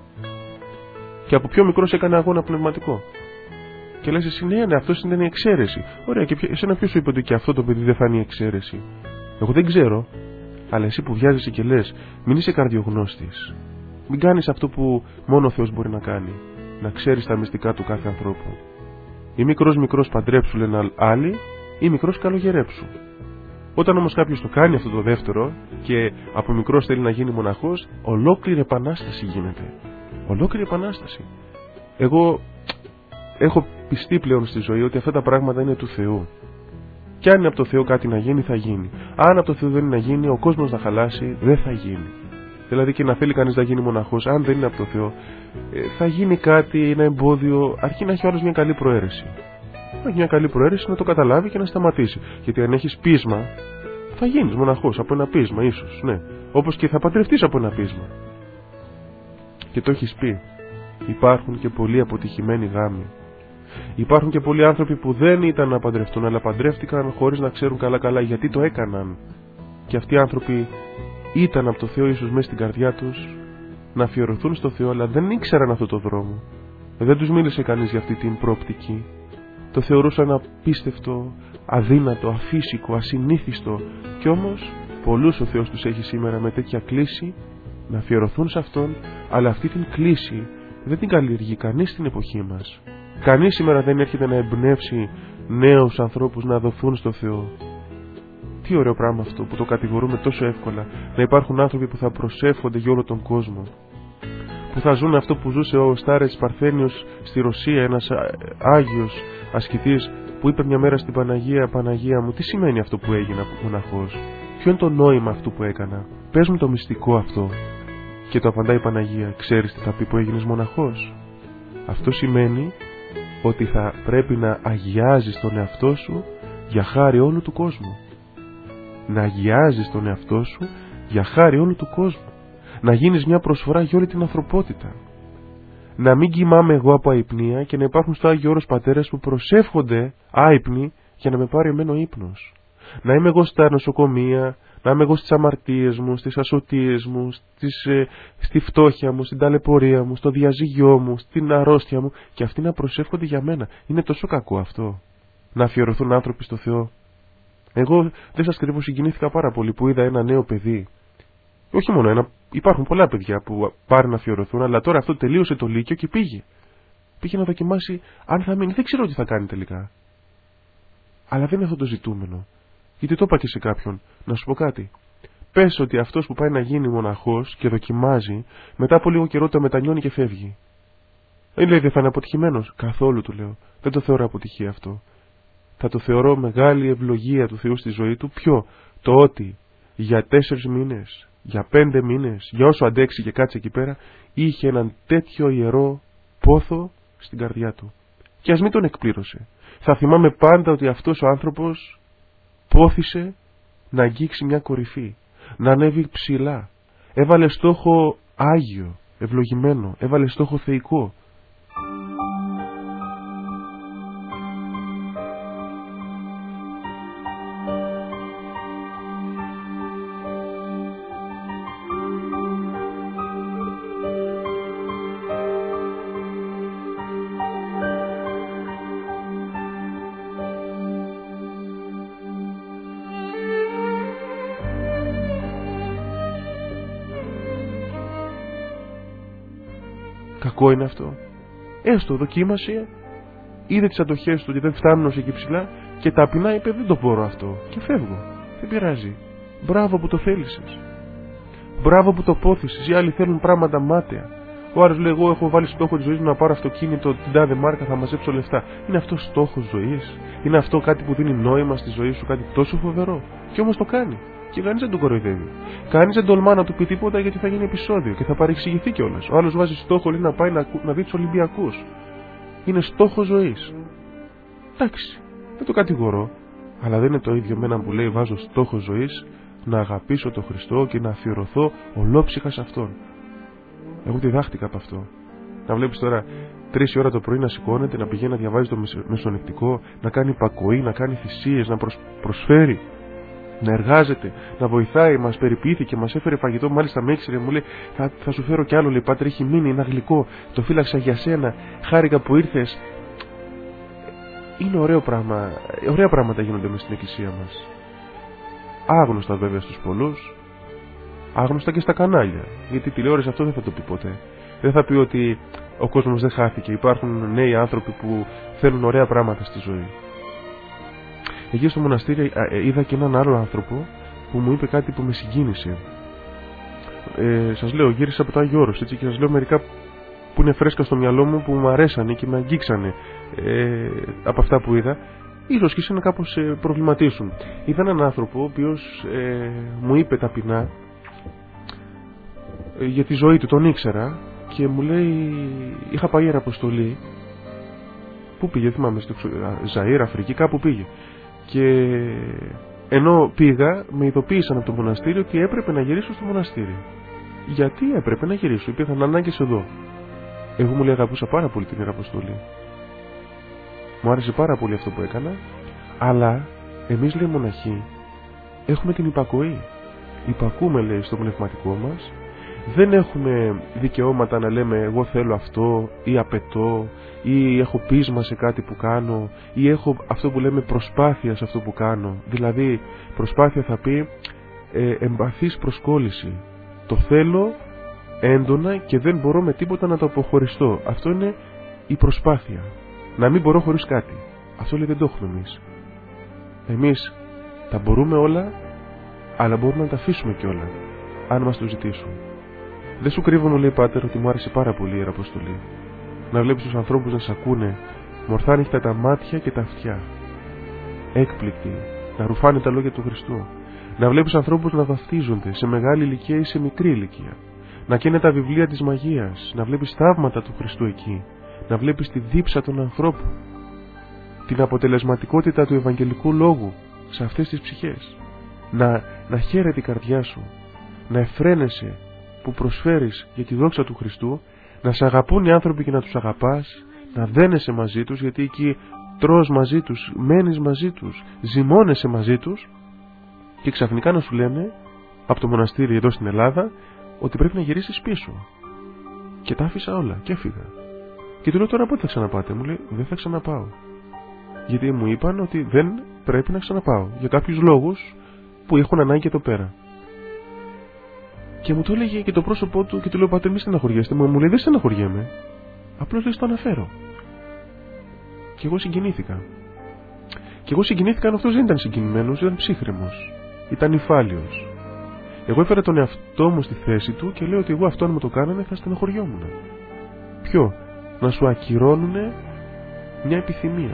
και από πιο μικρός έκανε αγώνα πνευματικό. Και λες εσύ, ναι, ναι, αυτός είναι η εξαίρεση. Ωραία, και εσένα ποιος σου είπε ότι και αυτό το παιδί δεν θα είναι η εξαίρεση? Εγώ δεν ξέρω, αλλά εσύ που βιάζεσαι και λες, μην είσαι καρδιογνώστης. Μην κάνεις αυτό που μόνο ο Θεός μπορεί να κάνει. Να ξέρεις τα μυστικά του κάθε ανθρώπου. Ή μικρός μικρός παντρέψου, λένε άλλοι, ή μικρός καλογερέψου. Όταν όμως κάποιος το κάνει αυτό το δεύτερο και από μικρός θέλει να γίνει μοναχός, ολόκληρη επανάσταση γίνεται. Ολόκληρη επανάσταση. Εγώ έχω πιστεί πλέον στη ζωή ότι αυτά τα πράγματα είναι του Θεού. Και αν είναι από το Θεό κάτι να γίνει, θα γίνει. Αν από το Θεό δεν είναι να γίνει, ο κόσμος να χαλάσει, δεν θα γίνει. Δηλαδή και να θέλει κανείς να γίνει μοναχός, αν δεν είναι από το Θεό, θα γίνει κάτι, ένα εμπόδιο, αρκεί να έχει όλος μια καλή προαίρεση. Να έχει μια καλή προαίρεση, να το καταλάβει και να σταματήσει. Γιατί αν έχεις πείσμα, θα γίνεις μοναχός από ένα πείσμα, ίσως, ναι. Όπως και θα παντρευτείς από ένα πείσμα. Και το έχεις πει. Υπάρχουν και πολλοί αποτυχημένοι γάμοι. Υπάρχουν και πολλοί άνθρωποι που δεν ήταν να παντρευτούν, αλλά παντρεύτηκαν χωρίς να ξέρουν καλά-καλά γιατί το έκαναν. Και αυτοί οι άνθρωποι ήταν από το Θεό, ίσως μέσα στην καρδιά τους, να αφιερωθούν στο Θεό, αλλά δεν ήξεραν αυτό το δρόμο. Δεν τους μίλησε κανείς για αυτή την προοπτική. Το θεωρούσαν απίστευτο, αδύνατο, αφύσικο, ασυνήθιστο. Κι όμως πολλούς ο Θεός τους έχει σήμερα με τέτοια κλίση να αφιερωθούν σε Αυτόν, αλλά αυτή την κλίση δεν την καλλιεργεί κανείς στην εποχή μας. Κανείς σήμερα δεν έρχεται να εμπνεύσει νέους ανθρώπους να δοθούν στο Θεό. Τι ωραίο πράγμα αυτό που το κατηγορούμε τόσο εύκολα. Να υπάρχουν άνθρωποι που θα προσεύχονται για όλο τον κόσμο. Που θα ζουν αυτό που ζούσε ο Στάρετς Παρθένιος στη Ρωσία, ένας Άγιος ασκητής που είπε μια μέρα στην Παναγία, Παναγία μου, τι σημαίνει αυτό που έγινα μοναχός? Ποιο είναι το νόημα αυτού που έκανα? Πες μου το μυστικό αυτό. Και το απαντάει η Παναγία, ξέρεις τι θα πει που έγινες μοναχός? Αυτό σημαίνει ότι θα πρέπει να αγιάζεις τον εαυτό σου για χάρη όλου του κόσμου. Να αγιάζεις τον εαυτό σου για χάρη όλου του κόσμου. Να γίνεις μια προσφορά για όλη την ανθρωπότητα. Να μην κοιμάμαι εγώ από αϊπνία και να υπάρχουν στο Άγιο Όρος πατέρες που προσεύχονται άυπνοι για να με πάρει εμένα ο ύπνος. Να είμαι εγώ στα νοσοκομεία, να είμαι εγώ στις αμαρτίες μου, στις ασωτίες μου, στις, ε, στη φτώχεια μου, στην ταλαιπωρία μου, στο διαζύγιό μου, στην αρρώστια μου και αυτοί να προσεύχονται για μένα. Είναι τόσο κακό αυτό, να αφιερωθούν άνθρωποι στο Θεό? Εγώ δεν σας κρύβω, συγκινήθηκα πάρα πολύ που είδα ένα νέο παιδί. Όχι μόνο ένα, υπάρχουν πολλά παιδιά που πάρουν να αφιερωθούν, αλλά τώρα αυτό τελείωσε το Λύκειο και πήγε. Πήγε να δοκιμάσει αν θα μείνει. Δεν ξέρω τι θα κάνει τελικά. Αλλά δεν είναι αυτό το ζητούμενο. Γιατί το είπα και σε κάποιον, να σου πω κάτι. Πες ότι αυτός που πάει να γίνει μοναχός και δοκιμάζει, μετά από λίγο καιρό το μετανιώνει και φεύγει. Δεν λέει δεν θα είναι αποτυχημένος. Καθόλου, του λέω. Δεν το θεωρώ αποτυχία αυτό. Θα το θεωρώ μεγάλη ευλογία του Θεού στη ζωή του. Ποιο? Το ότι για τέσσερις μήνες, για πέντε μήνες, για όσο αντέξει και κάτσε εκεί πέρα, είχε έναν τέτοιο ιερό πόθο στην καρδιά του. Και ας μην τον εκπλήρωσε. Θα θυμάμαι πάντα ότι αυτός ο άνθρωπος πόθησε να αγγίξει μια κορυφή, να ανέβει ψηλά. Έβαλε στόχο άγιο, ευλογημένο, έβαλε στόχο θεϊκό. Κακό είναι αυτό? Έστω, δοκίμασε, είδε τις αντοχές του και δεν φτάνουν ως εκεί ψηλά και ταπεινά είπε δεν το μπορώ αυτό και φεύγω. Δεν πειράζει. Μπράβο που το θέλησες. Μπράβο που το πόθησες. Οι άλλοι θέλουν πράγματα μάταια. Ο άλλος λέει: εγώ έχω βάλει στόχο της ζωής μου να πάρω αυτοκίνητο την τάδε μάρκα, θα μαζέψω λεφτά. Είναι αυτό στόχος ζωής? Είναι αυτό κάτι που δίνει νόημα στη ζωή σου, κάτι τόσο φοβερό? Και όμως το κάνει. Και κανείς δεν τον κοροϊδεύει. Κανείς δεν τολμά να του πει τίποτα γιατί θα γίνει επεισόδιο και θα παρεξηγηθεί κιόλας. Ο άλλος βάζει στόχο λέει, να πάει να, να δει τους Ολυμπιακούς. Είναι στόχος ζωής. Εντάξει, δεν το κατηγορώ. Αλλά δεν είναι το ίδιο με έναν που λέει: βάζω στόχο ζωής να αγαπήσω τον Χριστό και να αφιερωθώ ολόψυχα σε αυτόν. Εγώ διδάχτηκα από αυτό. Να βλέπεις τώρα τρεις ώρα το πρωί να σηκώνεται, να πηγαίνει να διαβάζει το μεσονεκτικό, να κάνει υπακοή, να κάνει θυσίες, να προσ... προσφέρει, να εργάζεται, να βοηθάει. Μας περιποιήθηκε, μας έφερε φαγητό. Μάλιστα με έξερε, μου λέει: θα, θα σου φέρω κι άλλο. Λέει: Πάτερ, έχει μείνει, είναι γλυκό. Το φύλαξα για σένα. Χάρηκα που ήρθες. Είναι ωραίο πράγμα. Ωραία πράγματα γίνονται μες στην εκκλησία μας. Άγνωστα βέβαια στους πολλούς. Άγνωστα και στα κανάλια. Γιατί η τηλεόραση αυτό δεν θα το πει ποτέ. Δεν θα πει ότι ο κόσμος δεν χάθηκε. Υπάρχουν νέοι άνθρωποι που θέλουν ωραία πράγματα στη ζωή. Εκεί στο μοναστήρι είδα και έναν άλλο άνθρωπο που μου είπε κάτι που με συγκίνησε. Ε, σας λέω, γύρισα από το Άγιο Όρος, έτσι, και σας λέω μερικά που είναι φρέσκα στο μυαλό μου, που μου αρέσανε και με αγγίξανε ε, από αυτά που είδα. Ίσως και να κάπως ε, προβληματίσουν. Είδα έναν άνθρωπο ο οποίος ε, μου είπε ταπεινά ε, για τη ζωή του, τον ήξερα και μου λέει: είχα πάει Ιεραποστολή. Πού πήγε, θυμάμαι, στο Ζαΐρ, Αφρική, κάπου πήγε. Και ενώ πήγα, με ειδοποίησαν από το μοναστήριο ότι έπρεπε να γυρίσω στο μοναστήριο. Γιατί έπρεπε να γυρίσω? Υπήρχαν ανάγκες εδώ. Εγώ, μου λέει, αγαπούσα πάρα πολύ την Ιεραποστολή. Μου άρεσε πάρα πολύ αυτό που έκανα. Αλλά εμείς, λέει, μοναχοί, έχουμε την υπακοή. Υπακούμε, λέει, στο πνευματικό μας. Δεν έχουμε δικαιώματα να λέμε εγώ θέλω αυτό ή απαιτώ ή έχω πείσμα σε κάτι που κάνω ή έχω αυτό που λέμε προσπάθεια σε αυτό που κάνω. Δηλαδή προσπάθεια θα πει ε, εμπαθής προσκόλληση. Το θέλω έντονα και δεν μπορώ με τίποτα να το αποχωριστώ. Αυτό είναι η προσπάθεια. Να μην μπορώ χωρίς κάτι. Αυτό, λέει, δεν το έχουμε εμείς. Εμείς τα μπορούμε όλα, αλλά μπορούμε να τα αφήσουμε κιόλα αν μας το ζητήσουν. Δεν σου κρύβω, μου λέει, Πάτερ, ότι μου άρεσε πάρα πολύ η Ιεραποστολή. Να βλέπεις τους ανθρώπους να σ' ακούνε μορθάνυχτα τα μάτια και τα αυτιά, έκπληκτοι, να ρουφάνε τα λόγια του Χριστού. Να βλέπεις ανθρώπους να βαφτίζονται σε μεγάλη ηλικία ή σε μικρή ηλικία. Να καίνε τα βιβλία της μαγείας. Να βλέπεις θαύματα του Χριστού εκεί. Να βλέπεις τη δίψα των ανθρώπων. Την αποτελεσματικότητα του Ευαγγελικού Λόγου σε αυτές τις ψυχές. Να, να χαίρεται η καρδιά σου. Να εφραίνεσαι που προσφέρεις για τη δόξα του Χριστού, να σε αγαπούν οι άνθρωποι και να τους αγαπάς, να δένεσαι μαζί τους, γιατί εκεί τρως μαζί τους, μένεις μαζί τους, ζυμώνεσαι μαζί τους, και ξαφνικά να σου λένε από το μοναστήρι εδώ στην Ελλάδα ότι πρέπει να γυρίσεις πίσω. Και τα άφησα όλα και έφυγα. Και του λέω: τώρα πότε θα ξαναπάτε? Μου λέει: δεν θα ξαναπάω. Γιατί μου είπαν ότι δεν πρέπει να ξαναπάω για κάποιους λόγους που έχουν ανάγκη εδώ πέρα. Και μου το έλεγε και το πρόσωπό του και του λέω: Πάτερ, μη στεναχωριέστε. Μου, μου λέει: δεν στεναχωριέμαι. Απλώς, λέει, στο αναφέρω. Και εγώ συγκινήθηκα. Και εγώ συγκινήθηκα αν αυτός δεν ήταν συγκινημένος, ήταν ψύχρεμος. Ήταν νυφάλιος. Εγώ έφερα τον εαυτό μου στη θέση του και λέω ότι εγώ αυτό αν μου το κάνανε θα στεναχωριόμουν. Ποιο? Να σου ακυρώνουνε μια επιθυμία.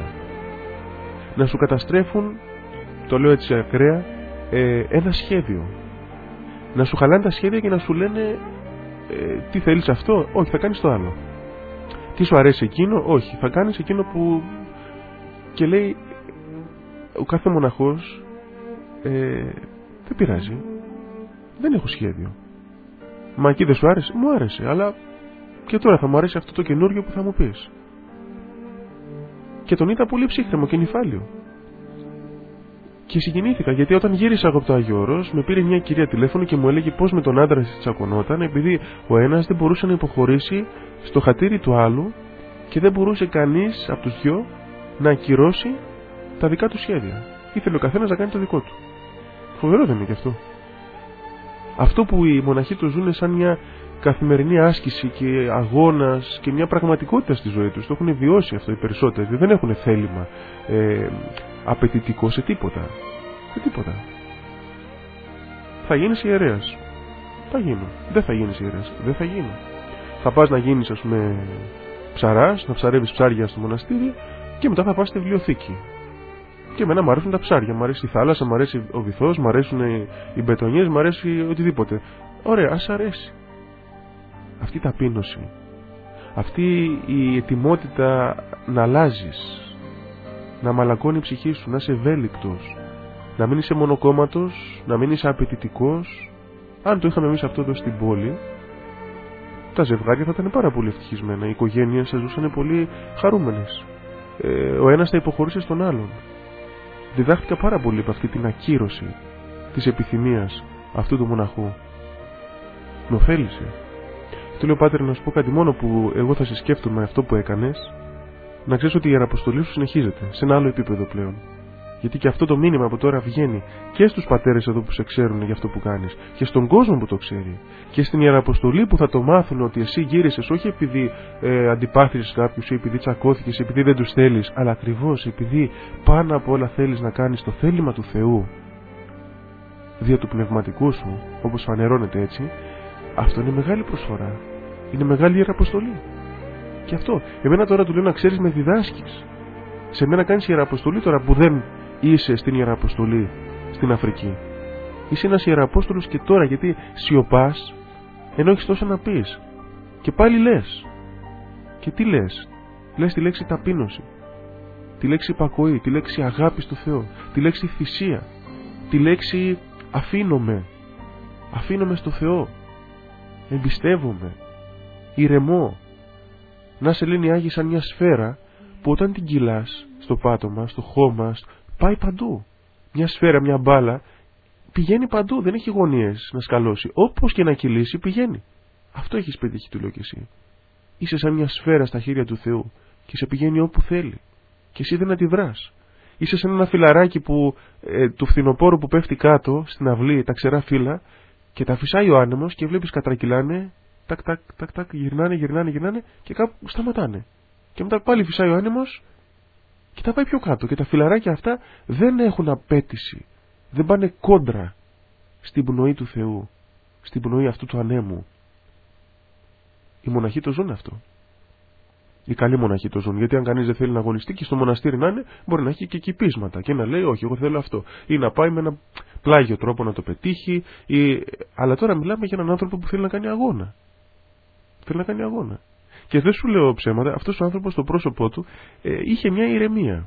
Να σου καταστρέφουν, το λέω έτσι ακραία, ε, ένα σχέδιο. Να σου χαλάνε τα σχέδια και να σου λένε ε, τι θέλεις αυτό? Όχι, θα κάνεις το άλλο. Τι σου αρέσει εκείνο? Όχι, θα κάνεις εκείνο που... Και λέει ο κάθε μοναχός ε, δεν πειράζει, δεν έχω σχέδιο. Μα εκεί δεν σου άρεσε? Μου άρεσε, αλλά και τώρα θα μου αρέσει αυτό το καινούργιο που θα μου πεις. Και τον είδα πολύ ψύχρεμο και νυφάλιο. Και συγκινήθηκα, γιατί όταν γύρισα από το Άγιο Όρος με πήρε μια κυρία τηλέφωνο και μου έλεγε πως με τον άντρα της τσακωνόταν επειδή ο ένας δεν μπορούσε να υποχωρήσει στο χατήρι του άλλου και δεν μπορούσε κανείς από τους δυο να ακυρώσει τα δικά του σχέδια. Ήθελε ο καθένας να κάνει το δικό του. Φοβερό δεν είναι και αυτό? Αυτό που οι μοναχοί το ζουν σαν μια καθημερινή άσκηση και αγώνας και μια πραγματικότητα στη ζωή τους. Το έχουν βιώσει αυτό οι περισσότεροι. Δεν έχουν θέλημα ε, απαιτητικό σε τίποτα. Σε τίποτα. Θα γίνεις ιερέας. Θα γίνω. Δεν θα γίνεις ιερέας. Δεν θα γίνω. Θα πας να γίνεις, ας πούμε, ψαράς, να ψαρεύεις ψάρια στο μοναστήρι και μετά θα πας στη βιβλιοθήκη. Και εμένα μου αρέσουν τα ψάρια. Μ' αρέσει η θάλασσα, μ' αρέσει ο βυθός, μ' αρέσουν οι μπετονιές, μ' αρέσει οτιδήποτε. Ωραία, ας αρέσει. Αυτή η ταπείνωση, αυτή η ετοιμότητα να αλλάζεις, να μαλακώνει η ψυχή σου, να είσαι ευέλικτος, να μην είσαι μονοκόμματος, να μην είσαι απαιτητικός. Αν το είχαμε εμείς αυτό εδώ στην πόλη, τα ζευγάρια θα ήταν πάρα πολύ ευτυχισμένα, οι οικογένειες θα ζούσαν πολύ χαρούμενες. Ε, ο ένας θα υποχωρούσε στον άλλον. Διδάχτηκα πάρα πολύ από αυτή την ακύρωση της επιθυμίας αυτού του μοναχού. Με ωφέλησε. Του λέω, Πάτερ, να σου πω κάτι, μόνο που εγώ θα σε σκέφτομαι αυτό που έκανες, να ξέρεις ότι η Ιεραποστολή σου συνεχίζεται σε ένα άλλο επίπεδο πλέον. Γιατί και αυτό το μήνυμα από τώρα βγαίνει και στους πατέρες εδώ που σε ξέρουν για αυτό που κάνεις, και στον κόσμο που το ξέρει, και στην Ιεραποστολή που θα το μάθουν ότι εσύ γύρισες όχι επειδή ε, αντιπάθησες κάποιους ή επειδή τσακώθηκες, επειδή δεν τους θέλεις, αλλά ακριβώς επειδή πάνω από όλα θέλεις να κάνεις το θέλημα του Θεού δια του πνευματικού σου, όπως φανερώνεται έτσι. Αυτό είναι μεγάλη προσφορά. Είναι μεγάλη Ιεραποστολή. Και αυτό, εμένα τώρα του λέω να ξέρεις, με διδάσκεις. Σε μένα κάνεις Ιεραποστολή τώρα που δεν είσαι στην Ιεραποστολή στην Αφρική. Είσαι ένας Ιεραπόστολος και τώρα, γιατί σιωπάς ενώ έχεις τόσα να πεις. Και πάλι λες. Και τι λες? Λες τη λέξη ταπείνωση, τη λέξη υπακοή, τη λέξη αγάπη στο Θεό, τη λέξη θυσία, τη λέξη αφήνομαι. Αφήνομαι στο Θεό. Εμπιστεύομαι. Ηρεμώ. Να σε λένε οι Άγιοι σαν μια σφαίρα που όταν την κυλάς στο πάτωμα, στο χώμα, πάει παντού. Μια σφαίρα, μια μπάλα πηγαίνει παντού, δεν έχει γωνίες να σκαλώσει. Όπως και να κυλήσει πηγαίνει. Αυτό έχεις πετύχει, του λέω και εσύ. Είσαι σαν μια σφαίρα στα χέρια του Θεού και σε πηγαίνει όπου θέλει. Και εσύ δεν αντιδράς. Είσαι σαν ένα φιλαράκι που, ε, του φθινοπόρου που πέφτει κάτω στην αυλή, τα ξερά φύλλα, και τα φυσάει ο άνεμος και βλέπεις κατρακυλάνε, τακ τακ τακ τακ, γυρνάνε, γυρνάνε, γυρνάνε και κάπου σταματάνε. Και μετά πάλι φυσάει ο άνεμος και τα πάει πιο κάτω. Και τα φιλαράκια αυτά δεν έχουν απέτηση, δεν πάνε κόντρα στην πνοή του Θεού, στην πνοή αυτού του ανέμου. Οι μοναχοί το ζουν αυτό. Οι καλοί μοναχοί το ζουν. Γιατί αν κανείς δεν θέλει να αγωνιστεί και στο μοναστήρι να είναι, μπορεί να έχει και κηπίσματα και να λέει όχι, εγώ θέλω αυτό. Ή να πάει με ένα πλάγιο τρόπο να το πετύχει. Ή... Αλλά τώρα μιλάμε για έναν άνθρωπο που θέλει να κάνει αγώνα. Θέλει να κάνει αγώνα. Και δεν σου λέω ψέματα, αυτός ο άνθρωπος στο πρόσωπό του ε, είχε μια ηρεμία.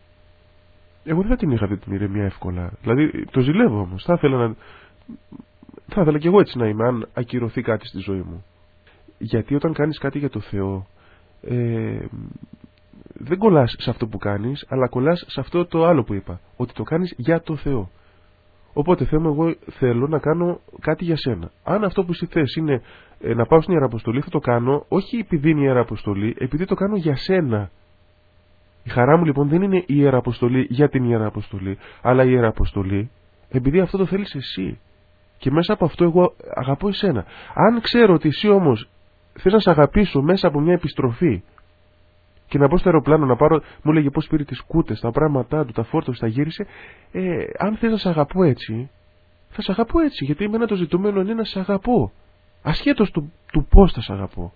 Εγώ δεν θα την είχα αυτή την ηρεμία εύκολα. Δηλαδή το ζηλεύω όμως. Θα ήθελα να... Θα ήθελα κι εγώ έτσι να είμαι, αν ακυρωθεί κάτι στη ζωή μου. Γιατί όταν κάνεις κάτι για το Θεό, ε, δεν κολλάς σε αυτό που κάνεις, αλλά κολλάς σε αυτό το άλλο που είπα, ότι το κάνεις για το Θεό. Οπότε Θεέ μου, εγώ θέλω να κάνω κάτι για σένα. Αν αυτό που εσύ θες είναι ε, να πάω στην Ιεραποστολή, θα το κάνω όχι επειδή είναι η Ιεραποστολή, επειδή το κάνω για σένα. Η χαρά μου λοιπόν δεν είναι η Ιεραποστολή για την Ιεραποστολή, αλλά η Ιεραποστολή επειδή αυτό το θέλεις εσύ. Και μέσα από αυτό εγώ αγαπώ εσένα. Αν ξέρω ότι εσύ όμως θες να σε αγαπήσω μέσα από μια επιστροφή και να πω στο αεροπλάνο να πάρω, μου λέγε πως πήρε τις κούτες, τα πράγματά του, τα φόρτωσε, τα γύρισε, ε, αν θες να σε αγαπώ έτσι, θα σε αγαπώ έτσι, γιατί εμένα το ζητούμενο είναι να σε αγαπώ, ασχέτως του, του πώς θα σε αγαπώ.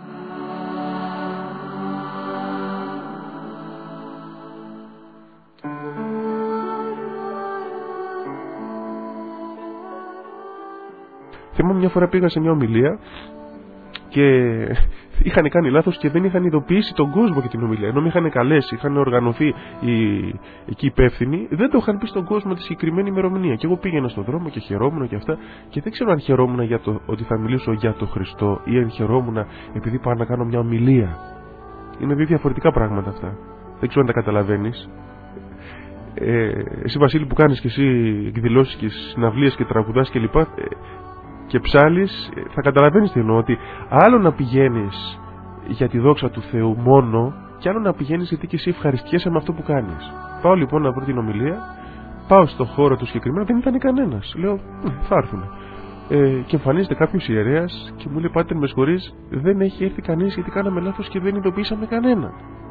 Θυμάμαι μια φορά πήγα σε μια ομιλία και είχαν κάνει λάθος και δεν είχαν ειδοποιήσει τον κόσμο για την ομιλία. Ενώ με είχαν καλέσει, είχαν οργανωθεί οι εκεί υπεύθυνοι, δεν το είχαν πει στον κόσμο τη συγκεκριμένη ημερομηνία. Και εγώ πήγαινα στον δρόμο και χαιρόμουν και αυτά. Και δεν ξέρω αν χαιρόμουν για το ότι θα μιλήσω για τον Χριστό ή αν χαιρόμουν επειδή πάω να κάνω μια ομιλία. Είναι δύο διαφορετικά πράγματα αυτά. Δεν ξέρω αν τα καταλαβαίνεις. Ε, εσύ, Βασίλη, που κάνεις και εσύ εκδηλώσεις και συναυλίες και τραγουδάς και λοιπά, και ψάλεις, θα καταλαβαίνεις τι εννοώ, ότι άλλο να πηγαίνεις για τη δόξα του Θεού μόνο και άλλο να πηγαίνεις γιατί και εσύ ευχαριστιέσαι με αυτό που κάνεις. Πάω λοιπόν να βρω την ομιλία, πάω στο χώρο του συγκεκριμένα, δεν ήταν κανένας. Λέω, θα έρθουν. ε, και εμφανίζεται κάποιος ιερέας και μου λέει: Πάτερ, με συγχωρείς, δεν έχει έρθει κανείς γιατί κάναμε λάθος και δεν ειδοποιήσαμε κανένα.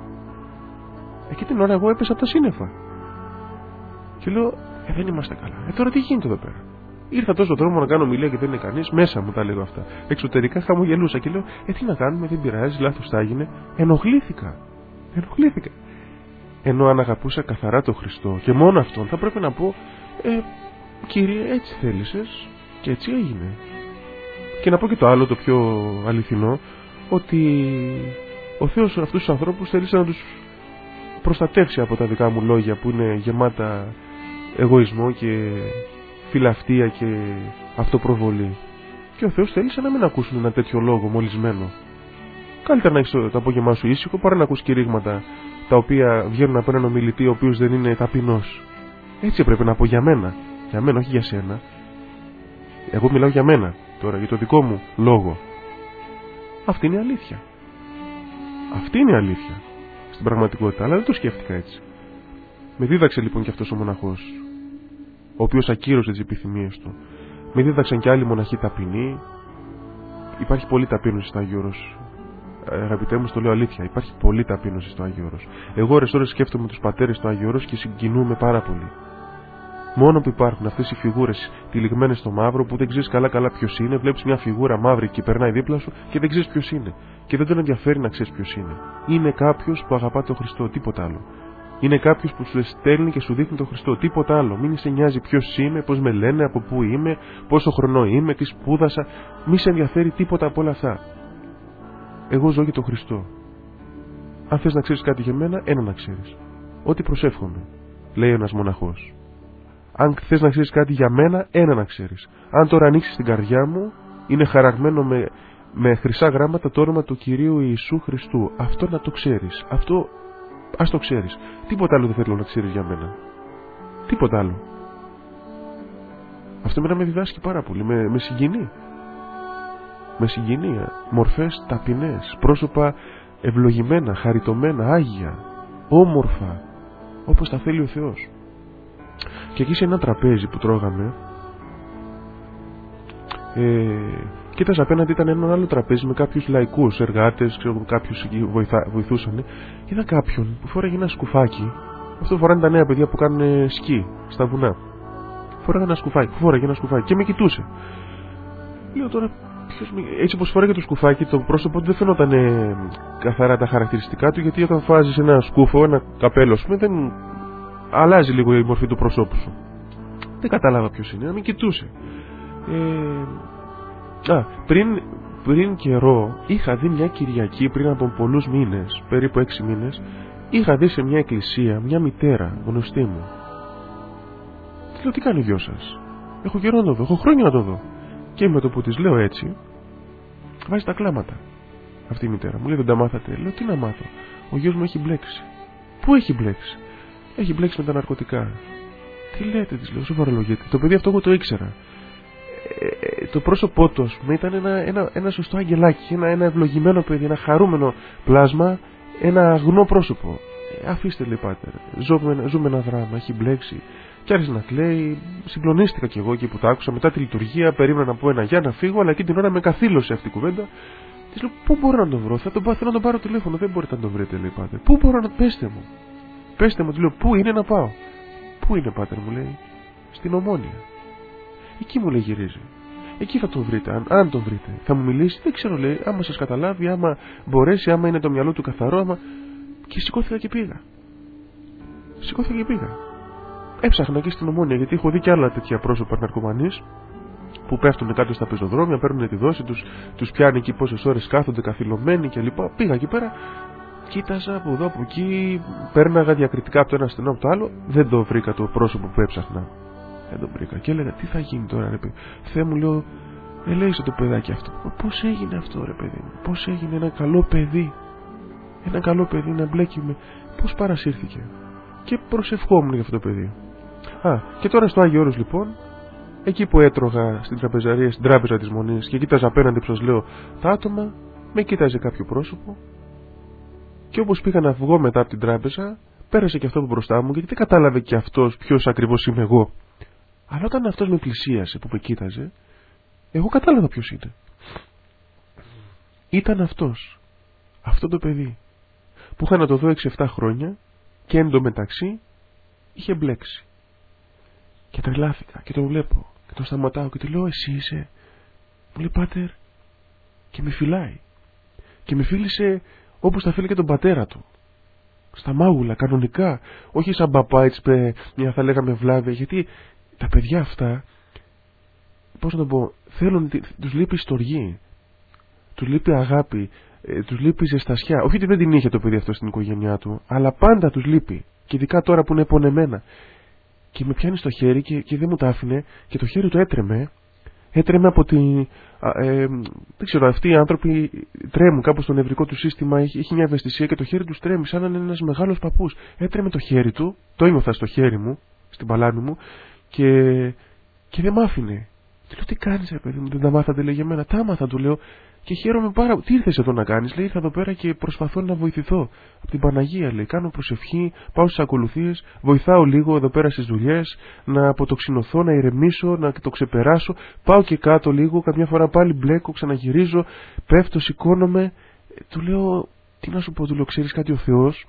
Εκεί την ώρα εγώ έπεσα από τα σύννεφα. Και λέω: Ε, δεν είμαστε καλά. Ε, τώρα τι γίνεται εδώ πέρα? Ήρθα τόσο δρόμο να κάνω ομιλία και δεν είναι κανείς. Μέσα μου τα λέγω αυτά. Εξωτερικά χαμογελούσα και λέω: Ε, τι να κάνουμε, δεν πειράζει, λάθος θα έγινε. Ενοχλήθηκα. Ενοχλήθηκα. Ενώ αν αγαπούσα καθαρά τον Χριστό και μόνο αυτόν, θα πρέπει να πω: Ε, Κύριε, έτσι θέλησες και έτσι έγινε. Και να πω και το άλλο, το πιο αληθινό, ότι ο Θεός αυτούς τους ανθρώπους θέλησε να τους προστατεύσει από τα δικά μου λόγια που είναι γεμάτα εγωισμό και φιλαυτία και αυτοπροβολή. Και ο Θεός θέλησε να μην ακούσουν ένα τέτοιο λόγο μολυσμένο. Καλύτερα να έχεις το απόγευμά σου ήσυχο παρά να ακούς κηρύγματα τα οποία βγαίνουν από έναν ομιλητή ο οποίος δεν είναι ταπεινός. Έτσι έπρεπε να πω για μένα. Για μένα, όχι για σένα. Εγώ μιλάω για μένα τώρα, για το δικό μου λόγο. Αυτή είναι η αλήθεια. Αυτή είναι η αλήθεια στην πραγματικότητα, αλλά δεν το σκέφτηκα έτσι. Με δίδαξε λοιπόν και αυτός ο μοναχός, ο οποίος ακύρωσε τις επιθυμίες του. Με δίδαξαν και άλλοι μοναχοί ταπεινοί. Υπάρχει πολλή ταπείνωση στο Άγιο Όρος. Αγαπητέ μου, στο λέω αλήθεια. Υπάρχει πολλή ταπείνωση στο Άγιο Όρος. Εγώ ώρες ώρες σκέφτομαι τους πατέρες στο Άγιο Όρος και συγκινούμε πάρα πολύ. Μόνο που υπάρχουν αυτές οι φιγούρες τυλιγμένες στο μαύρο που δεν ξέρεις καλά καλά ποιος είναι, βλέπεις μια φιγούρα μαύρη και περνάει δίπλα σου και δεν ξέρεις ποιος είναι. Και δεν τον ενδιαφέρει να ξέρεις ποιος είναι. Είναι κάποιος που αγαπά τον Χριστό, τίποτα άλλο. Είναι κάποιος που σου στέλνει και σου δείχνει τον Χριστό, τίποτα άλλο. Μην σε νοιάζει ποιος είμαι, πώς με λένε, από πού είμαι, πόσο χρονό είμαι, τι σπούδασα. Μη σε ενδιαφέρει τίποτα από όλα αυτά. Εγώ ζω για τον Χριστό. Αν θες να ξέρεις κάτι για μένα, ένα να ξέρεις. Ότι προσεύχομαι, λέει ένας μοναχός. Αν θες να ξέρεις κάτι για μένα, ένα να ξέρεις. Αν τώρα ανοίξεις την καρδιά μου, είναι χαραγμένο με, με χρυσά γράμματα το όνομα του Κυρίου Ιησού Χριστού. Αυτό να το ξέρεις. Αυτό ας το ξέρεις. Τίποτα άλλο δεν θέλω να ξέρεις για μένα. Τίποτα άλλο. Αυτό μένα με διδάσκει πάρα πολύ. Με, με συγκινεί. Με συγκινεί. Μορφές ταπεινές. Πρόσωπα ευλογημένα, χαριτωμένα, άγια, όμορφα, όπως τα θέλει ο Θεός. Και εκεί σε ένα τραπέζι που τρώγαμε, ε, κοίταζα απέναντι, ήταν ένα άλλο τραπέζι με κάποιους λαϊκούς εργάτες, ξέρω, κάποιους βοηθά, βοηθούσαν. Είδα κάποιον που φόραγε ένα σκουφάκι. Αυτό φοράνε τα νέα παιδιά που κάνουν σκι στα βουνά. Φόραγε ένα σκουφάκι, φόραγε ένα σκουφάκι και με κοιτούσε. Λέω τώρα, ποιος με... έτσι όπως φόραγε το σκουφάκι, το πρόσωπο του δεν φαινόταν ε, καθαρά τα χαρακτηριστικά του, γιατί όταν βάζεις ένα σκούφο, ένα καπέλο, πούμε, δεν αλλάζει λίγο η μορφή του προσώπου σου. Δεν κατάλαβα ποιος είναι, να με κοιτούσε. Ε, α, πριν, πριν καιρό είχα δει μια Κυριακή, πριν από πολλούς μήνες, περίπου έξι μήνες, είχα δει σε μια εκκλησία μια μητέρα γνωστή μου. Της λέω, τι κάνει ο γιος σας? Έχω καιρό να το δω, έχω χρόνια να το δω. Και με το που της λέω έτσι, βάζει τα κλάματα αυτή η μητέρα. Μου λέει, δεν τα μάθατε? Λέω, τι να μάθω? Ο γιος μου έχει μπλέξει. Πού έχει μπλέξει? Έχει μπλέξει με τα ναρκωτικά. Τι λέτε? Της λέω, σοβαρολογείτε. Το παιδί αυτό εγώ το ήξερα. Ε, το πρόσωπό του, ας πούμε, ήταν ένα, ένα, ένα σωστό αγγελάκι, ένα, ένα ευλογημένο παιδί, ένα χαρούμενο πλάσμα, ένα αγνό πρόσωπο. Ε, αφήστε, λέει, πάτερ, ζούμε, ζούμε ένα δράμα, έχει μπλέξει. Και άρχισε να κλαίει. Συγκλονίστηκα κι εγώ εκεί που τα άκουσα. Μετά τη λειτουργία περίμενα να πω ένα γεια, να φύγω, αλλά εκείνη την ώρα με καθήλωσε αυτή η κουβέντα. Της λέω, πού μπορώ να τον βρω? Θα τον, θέλω να τον πάρω τηλέφωνο. Δεν μπορείτε να τον βρείτε, λέει, πάτερ. Πού μπορώ να. Πέστε μου. Πέστε μου, του λέω, πού είναι να πάω? Πού είναι, πάτερ? Μου λέει, στην Ομόνια. Εκεί, μου λέει, γυρίζει. Εκεί θα τον βρείτε, αν, αν τον βρείτε. Θα μου μιλήσει, δεν ξέρω, λέει, άμα σας καταλάβει, άμα μπορέσει, άμα είναι το μυαλό του καθαρό, άμα. Και σηκώθηκα και πήγα. Σηκώθηκα και πήγα. Έψαχνα εκεί στην Ομόνια, γιατί έχω δει και άλλα τέτοια πρόσωπα ναρκωμανείς που πέφτουν κάτω στα πεζοδρόμια, παίρνουν τη δόση τους, τους πιάνει εκεί πόσες ώρες κάθονται καθυλωμένοι κλπ. Πήγα εκεί πέρα, κοίταζα από εδώ από εκεί, πέρναγα διακριτικά από το ένα στενό από το άλλο, δεν το βρήκα το πρόσωπο που έψαχνα. Δεν το βρήκα. Και έλεγα, τι θα γίνει τώρα, ρε παιδί? Θεέ μου, λέω, ελέγξε το παιδάκι αυτό. Πώς έγινε αυτό, ρε παιδί μου? Πώς έγινε ένα καλό παιδί? Ένα καλό παιδί να μπλέκει με. Πώς παρασύρθηκε? Και προσευχόμουν για αυτό το παιδί. Α, και τώρα στο Άγιο Όρος, λοιπόν, εκεί που έτρωγα στην τραπεζαρία, στην τράπεζα της Μονής και κοίταζα απέναντι, που σας λέω, τα άτομα, με κοίταζε κάποιο πρόσωπο. Και όπως πήγα να βγω μετά από την τράπεζα, πέρασε και αυτό που μπροστά μου, γιατί δεν κατάλαβε και αυτός ποιος ακριβώς είμαι εγώ. Αλλά όταν αυτός με πλησίασε, που με κοίταζε, Εγώ κατάλαβα ποιος είναι. Ήταν αυτός. Αυτό το παιδί. Που είχα να το δω έξι εφτά χρόνια και εντωμεταξύ είχε μπλέξει. Και τρελάθηκα και το βλέπω και τον σταματάω και του λέω εσύ είσαι? Μου λέει πάτερ, και με φυλάει. Και με φίλησε όπως θα φίλε και τον πατέρα του. Στα μάγουλα, κανονικά. Όχι σαν παπά, έτσι πε, μια θα λέγαμε βλάβη. Γιατί τα παιδιά αυτά, πώς να το πω, θέλουν, τους λείπει στοργή. Τους λείπει αγάπη. Ε, τους λείπει ζεστασιά. Όχι ότι δεν την είχε το παιδί αυτό στην οικογένειά του, αλλά πάντα τους λείπει. Και ειδικά τώρα που είναι πονεμένα. Και με πιάνει στο χέρι και, και δεν μου τα άφηνε και το χέρι του έτρεμε. Έτρεμε από τη. Α, ε, δεν ξέρω, αυτοί οι άνθρωποι τρέμουν κάπου στο νευρικό του σύστημα. Έχει, έχει μια ευαισθησία και το χέρι του τρέμει, σαν να είναι ένας μεγάλος παππούς. Έτρεμε το χέρι του, το ήμωθα στο χέρι μου, στην παλάμη μου, και, και δεν μ' άφηνε. Του λέω τι κάνεις, ρε παιδί μου, δεν τα μάθατε, λέει για μένα. Τα άμαθα, του λέω. Και χαίρομαι πάρα πολύ. Τι ήρθες εδώ να κάνεις? Λέει, ήρθα εδώ πέρα και προσπαθώ να βοηθηθώ. Από την Παναγία, λέει. Κάνω προσευχή, πάω στις ακολουθίες, βοηθάω λίγο εδώ πέρα στις δουλειές, να αποτοξινωθώ, να ηρεμήσω, να το ξεπεράσω. Πάω και κάτω λίγο, καμιά φορά πάλι μπλέκω, ξαναγυρίζω, πέφτω, σηκώνομαι. Του λέω, τι να σου πω, του λέω, ξέρεις κάτι, ο Θεός,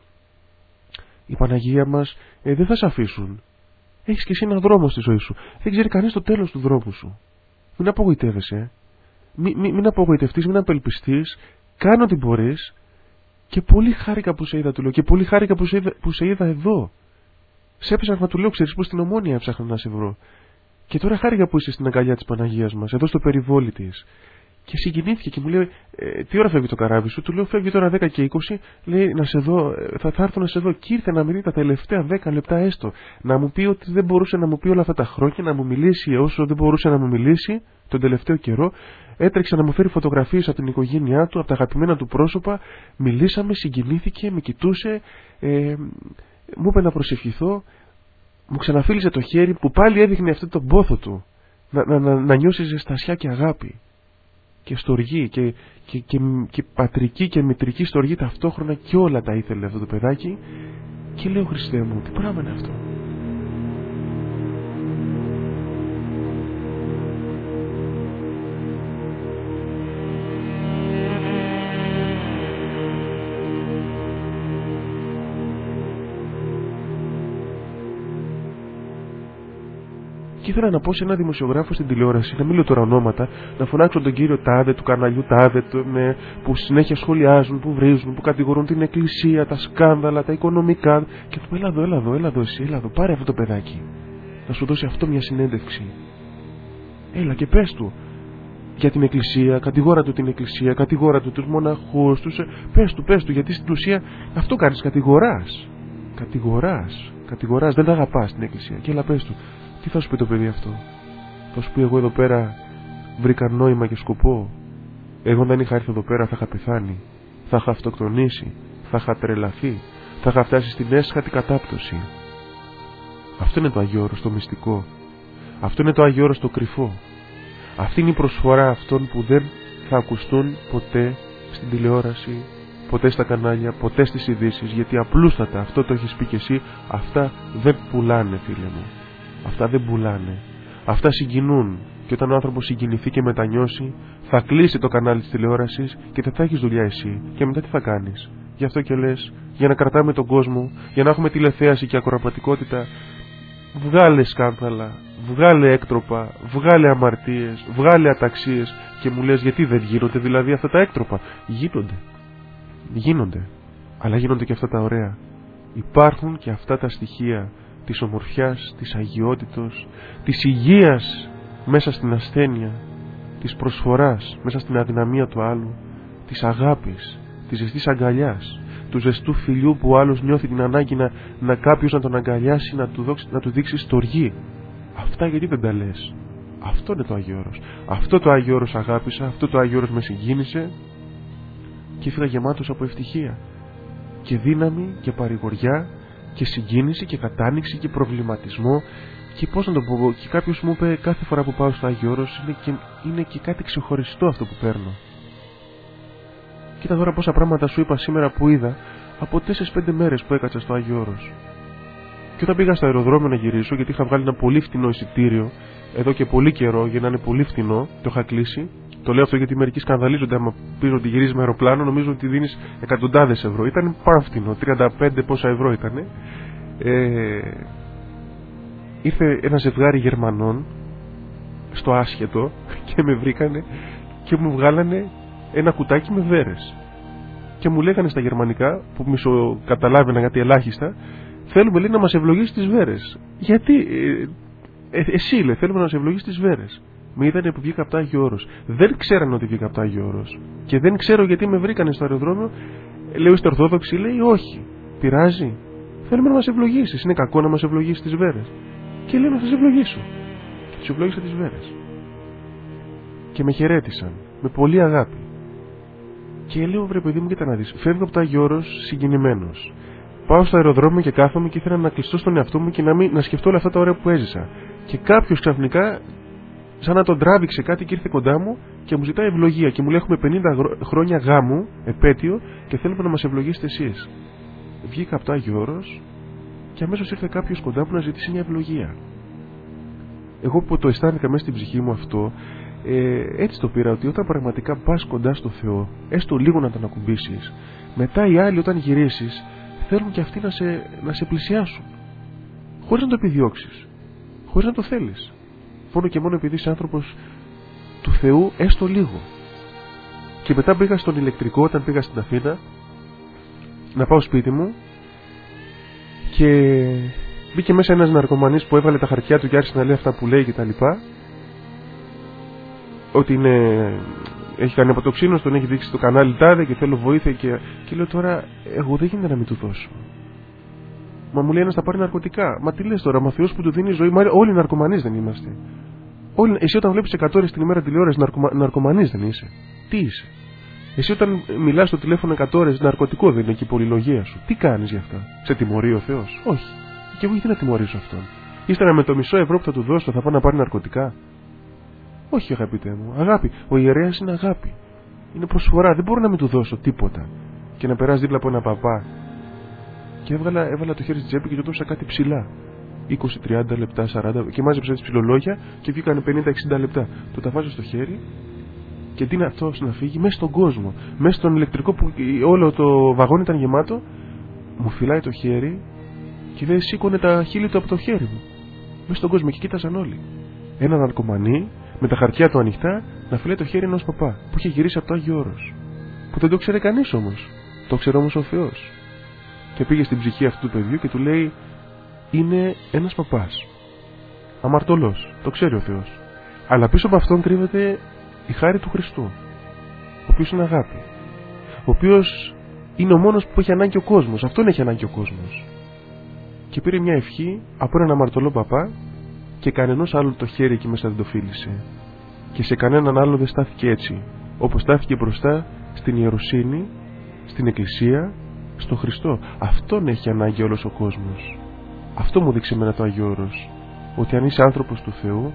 η Παναγία μας, ε, δεν θα σε αφήσουν. Έχεις και εσύ έναν δρόμο στη ζωή σου. Δεν ξέρει κανείς το τέλος του δρόμου σου. Μην απογοητεύεσαι. Μην, μην, μην απογοητευτείς, μην απελπιστείς, κάνε ό,τι μπορείς. Και πολύ χάρηκα που σε είδα, του λέω, και πολύ χάρηκα που σε είδα, που σε είδα εδώ. Σε έψαχνα, του λέω, ξέρεις, που στην Ομόνια έψαχνα να σε βρω. Και τώρα χάρηκα που είσαι στην αγκαλιά της Παναγίας μας, εδώ στο περιβόλι της. Και συγκινήθηκε και μου λέει, ε, τι ώρα φεύγει το καράβι σου? Του λέω, φεύγει τώρα δέκα και είκοσι. Λέει, να σε δω, θα, θα έρθω να σε δω. Και ήρθε να με δει τα τελευταία δέκα λεπτά έστω. Να μου πει ότι δεν μπορούσε να μου πει όλα αυτά τα χρόνια, να μου μιλήσει όσο δεν μπορούσε να μου μιλήσει τον τελευταίο καιρό. Έτρεξε να μου φέρει φωτογραφίες από την οικογένειά του, από τα αγαπημένα του πρόσωπα. Μιλήσαμε, συγκινήθηκε, με κοιτούσε, ε, μου είπε να προσευχηθώ. Μου ξαναφίλησε το χέρι που πάλι έδειχνε αυτό τον πόθο του. Να, να, να, να νιώσει ζεστασιά και αγάπη. Και στοργή και, και, και, και πατρική και μητρική στοργή ταυτόχρονα, και όλα τα ήθελε αυτό το παιδάκι. Και λέω, Χριστέ μου, τι πράγμα είναι αυτό? Και ήθελα να πω σε έναν δημοσιογράφο στην τηλεόραση, να μην λέω τώρα ονόματα, να φωνάξω τον κύριο Τάδε, του καναλιού Τάδε, το, με, που συνέχεια σχολιάζουν, που βρίζουν, που κατηγορούν την εκκλησία, τα σκάνδαλα, τα οικονομικά. Και του πω, έλα εδώ, έλα εδώ, έλα εδώ, εσύ, έλα εδώ, πάρε αυτό το παιδάκι. Να σου δώσει αυτό μια συνέντευξη. Έλα και πες του για την εκκλησία, κατηγόρα του την εκκλησία, κατηγόρα του τους μοναχούς, τους. Πες του, πες του, γιατί στην ουσία αυτό κάνεις, κατηγοράς. Κατηγοράς, κατηγοράς, δεν τα αγαπάς την εκκλησία. Και έλα πες του. Τι θα σου πει το παιδί αυτό? Θα σου πει, εγώ εδώ πέρα βρήκα νόημα και σκοπό. Εγώ δεν είχα έρθει εδώ πέρα, θα είχα πεθάνει, θα είχα αυτοκτονήσει, θα είχα τρελαθεί, θα είχα φτάσει στην έσχατη κατάπτωση. Αυτό είναι το Αγίο Όρος, το μυστικό. Αυτό είναι το Αγίο Όρος, το κρυφό. Αυτή είναι η προσφορά αυτών που δεν θα ακουστούν ποτέ στην τηλεόραση, ποτέ στα κανάλια, ποτέ στις ειδήσεις. Γιατί απλούστατα, αυτό το έχεις πει και εσύ, αυτά δεν πουλάνε, φίλε μου. Αυτά δεν πουλάνε. Αυτά συγκινούν. Και όταν ο άνθρωπος συγκινηθεί και μετανιώσει, θα κλείσει το κανάλι της τηλεόρασης και δεν θα έχεις δουλειά εσύ. Και μετά τι θα κάνεις? Γι' αυτό και λες, για να κρατάμε τον κόσμο, για να έχουμε τηλεθέαση και ακροαπατικότητα, βγάλε σκάνδαλα, βγάλε έκτροπα, βγάλε αμαρτίες, βγάλε αταξίες. Και μου λες, γιατί δεν γίνονται δηλαδή αυτά τα έκτροπα? Γίνονται. Γίνονται. Αλλά γίνονται και αυτά τα ωραία. Υπάρχουν και αυτά τα στοιχεία της ομορφιάς, της αγιότητος, της υγείας μέσα στην ασθένεια, της προσφοράς μέσα στην αδυναμία του άλλου, της αγάπης, της ζεστής αγκαλιάς, του ζεστού φιλιού που ο άλλος νιώθει την ανάγκη να, να κάποιος να τον αγκαλιάσει, να του, δώσει, να του δείξει στοργή. Αυτά γιατί δεν τα λες? Αυτό είναι το Άγιο Όρος. Αυτό το Άγιο Όρος αγάπησα, αυτό το Άγιο Όρος με συγκίνησε και έφυγα γεμάτος από ευτυχία και δύναμη και παρηγοριά και συγκίνηση και κατάνοιξη και προβληματισμό. Και πώς να το πω, και κάποιος μου είπε, κάθε φορά που πάω στο Άγιο Όρος είναι και, είναι και κάτι ξεχωριστό αυτό που παίρνω. Κοίτα τώρα πόσα πράγματα σου είπα σήμερα που είδα από τέσσερις πέντε μέρες που έκατσα στο Άγιο Όρος. Και όταν πήγα στο αεροδρόμιο να γυρίσω, γιατί είχα βγάλει ένα πολύ φτηνό εισιτήριο εδώ και πολύ καιρό για να είναι πολύ φτηνό. Το είχα κλείσει. Το λέω αυτό γιατί μερικοί σκανδαλίζονται. Άμα πει ότι γυρίζει με αεροπλάνο, νομίζω ότι δίνει εκατοντάδες ευρώ. Ήταν πάρα φτηνό. τριάντα πέντε πόσα ευρώ ήταν. Ε, ήρθε ένα ζευγάρι Γερμανών στο άσχετο και με βρήκανε και μου βγάλανε ένα κουτάκι με βέρες. Και μου λέγανε στα γερμανικά, που μισοκαταλάβαινα γιατί ελάχιστα, θέλουμε, λέει, να μας ευλογήσει τις βέρες. Γιατί, ε, ε, εσύ, λέει, θέλουμε να μας ευλογήσει τις βέρες. Με είδανε που βγήκα από το Άγιο Όρος. Δεν ξέρανε ότι βγήκα από το Άγιο Όρος. Και δεν ξέρω γιατί με βρήκανε στο αεροδρόμιο. Λέω, είστε Ορθόδοξοι? Λέει, όχι. Πειράζει. Θέλουμε να μας ευλογήσεις. Είναι κακό να μας ευλογήσει τις βέρες? Και λέω, να σας ευλογήσω. Και τους ευλόγησα τις βέρες. Και με χαιρέτησαν με πολύ αγάπη. Και λέω, βρε παιδί μου, κοίτα να δεις. Φεύγω από το Άγιο Όρος συγκινημένος. Πάω στο αεροδρόμιο και κάθομαι και ήθελα να κλειστώ στον εαυτό μου και να, μην, να σκεφτώ όλα αυτά τα ωραία που έζησα. Και κάποιος ξαφνικά, σαν να τον τράβηξε κάτι και ήρθε κοντά μου και μου ζητάει ευλογία. Και μου λέει, έχουμε πενήντα χρόνια γάμου, επέτειο, και θέλουμε να μας ευλογήσετε εσείς. Βγήκα από το Άγιο Όρος και αμέσως ήρθε κάποιος κοντά μου να ζητήσει μια ευλογία. Εγώ που το αισθάνθηκα μέσα στην ψυχή μου αυτό, ε, έτσι το πήρα, ότι όταν πραγματικά πας κοντά στο Θεό, έστω λίγο να τον ακουμπήσεις, μετά οι άλλοι όταν γυρίσεις θέλουν και αυτοί να σε, να σε πλησιάσουν, χωρίς να το επιδιώξεις, χωρίς να το θέλεις, μόνο και μόνο επειδή είσαι άνθρωπος του Θεού, έστω λίγο. Και μετά πήγα στον ηλεκτρικό, όταν πήγα στην Αθήνα να πάω σπίτι μου, και μπήκε μέσα ένας ναρκωμανής που έβαλε τα χαρτιά του και άρχισε να λέει αυτά που λέει κτλ. Ότι είναι, έχει κάνει αποτοξίνωση, τον έχει δείξει στο κανάλι τάδε και θέλω βοήθεια. Και, και λέω, τώρα εγώ δεν γίνεται να μην του δώσω. Μα μου λέει ένας θα πάρει ναρκωτικά. Μα τι λες τώρα, μα Θεός που του δίνει ζωή? Μα όλοι οι ναρκωμανείς δεν είμαστε? Όλοι, εσύ όταν βλέπεις εκατό ώρες την ημέρα τηλεόραση, ναρκωμα, ναρκωμανής δεν είσαι? Τι είσαι? Εσύ όταν μιλάς στο τηλέφωνο εκατό ώρες, ναρκωτικό δεν είναι και η πολυλογία σου? Τι κάνεις γι' αυτά? Σε τιμωρεί ο Θεός? Όχι. Και εγώ γιατί να τιμωρήσω αυτόν? Ύστερα με το μισό ευρώ που θα του δώσω θα πάω να πάρει ναρκωτικά? Όχι, αγαπητέ μου. Αγάπη. Ο ιερέας είναι αγάπη. Είναι προσφορά. Δεν μπορώ να μην του δώσω τίποτα και να περάσει δίπλα από ένα παπά. Και έβγαλα, έβαλα το χέρι στη τσέπη και του δώσα κάτι ψηλά. είκοσι, τριάντα λεπτά, σαράντα, και μάζεψα τις ψιλολόγια και βγήκαν πενήντα εξήντα λεπτά. Το τα βάζω στο χέρι και τι είναι αυτό να φύγει μέσα στον κόσμο, μέσα στον ηλεκτρικό που όλο το βαγόνι ήταν γεμάτο. Μου φυλάει το χέρι και δεν σήκωνε τα χείλη του από το χέρι μου. Μέσα στον κόσμο και κοίταζαν όλοι. Ένα ναρκωμανί με τα χαρτιά του ανοιχτά να φυλάει το χέρι ενός παπά που είχε γυρίσει από το Άγιο Όρος. Που δεν το ξέρει κανείς όμως. Το ξέρει όμως ο Θεός. Και πήγε στην ψυχή αυτού του παιδιού και του λέει, είναι ένας παπάς. Αμαρτωλός. Το ξέρει ο Θεός. Αλλά πίσω από αυτόν κρύβεται η χάρη του Χριστού. Ο οποίος είναι αγάπη. Ο οποίος είναι ο μόνος που έχει ανάγκη ο κόσμος. Αυτόν έχει ανάγκη ο κόσμος. Και πήρε μια ευχή από έναν αμαρτωλό παπά και κανενός άλλου το χέρι εκεί μέσα δεν το φίλησε. Και σε κανέναν άλλο δεν στάθηκε έτσι. Όπως στάθηκε μπροστά στην ιεροσύνη, στην Εκκλησία, στον Χριστό. Αυτόν έχει ανάγκη όλος ο κόσμος. Αυτό μου δείξε εμένα το Άγιο Όρος. Ότι αν είσαι άνθρωπος του Θεού,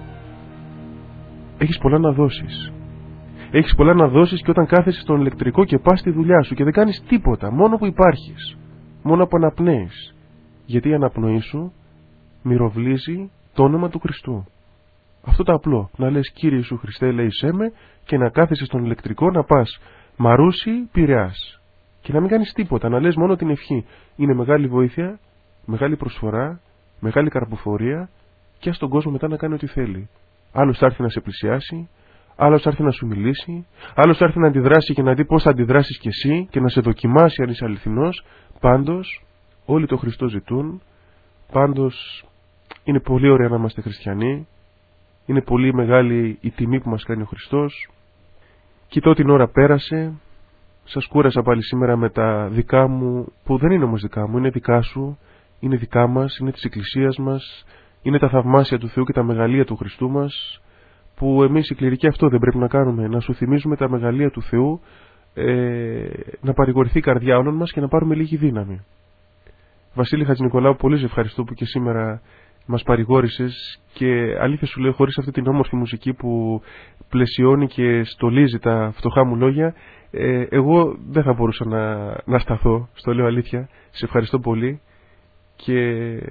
έχεις πολλά να δώσεις. Έχεις πολλά να δώσεις και όταν κάθεσαι στον ηλεκτρικό και πας στη δουλειά σου και δεν κάνεις τίποτα, μόνο που υπάρχεις, μόνο που αναπνέεις. Γιατί η αναπνοή σου μυροβλίζει το όνομα του Χριστού. Αυτό το απλό. Να λες, Κύριε Ιησού Χριστέ, ελέησέ με, και να κάθεσαι στον ηλεκτρικό να πας Μαρούσι, Πειραιάς. Και να μην κάνεις τίποτα, να λες μόνο την ευχή. Είναι μεγάλη βοήθεια, μεγάλη προσφορά, μεγάλη καρποφορία, και ας τον κόσμο μετά να κάνει ό,τι θέλει. Άλλος θα έρθει να σε πλησιάσει, άλλος θα έρθει να σου μιλήσει, άλλος θα έρθει να αντιδράσει και να δει πώς θα αντιδράσεις κι εσύ και να σε δοκιμάσει αν είσαι αληθινός. Πάντως, όλοι το Χριστό ζητούν. Πάντως, είναι πολύ ωραία να είμαστε χριστιανοί. Είναι πολύ μεγάλη η τιμή που μας κάνει ο Χριστός. Κοιτώ την ώρα πέρασε. Σας κούρασα πάλι σήμερα με τα δικά μου, που δεν είναι όμως δικά μου, είναι δικά σου, είναι δικά μας, είναι της Εκκλησίας μας, είναι τα θαυμάσια του Θεού και τα μεγαλεία του Χριστού μας, που εμείς οι κληρικοί αυτό δεν πρέπει να κάνουμε, να σου θυμίζουμε τα μεγαλεία του Θεού, ε, να παρηγορηθεί η καρδιά όλων μας και να πάρουμε λίγη δύναμη. Βασίλη Χατζηνικολάου, πολύ σε ευχαριστώ που και σήμερα μας παρηγόρησες, και αλήθεια σου λέω, χωρίς αυτή την όμορφη μουσική που πλαισιώνει και στολίζει τα φτωχά μου λόγια, ε, εγώ δεν θα μπορούσα να, να σταθώ, στο λέω αλήθεια. Σε ευχαριστώ πολύ και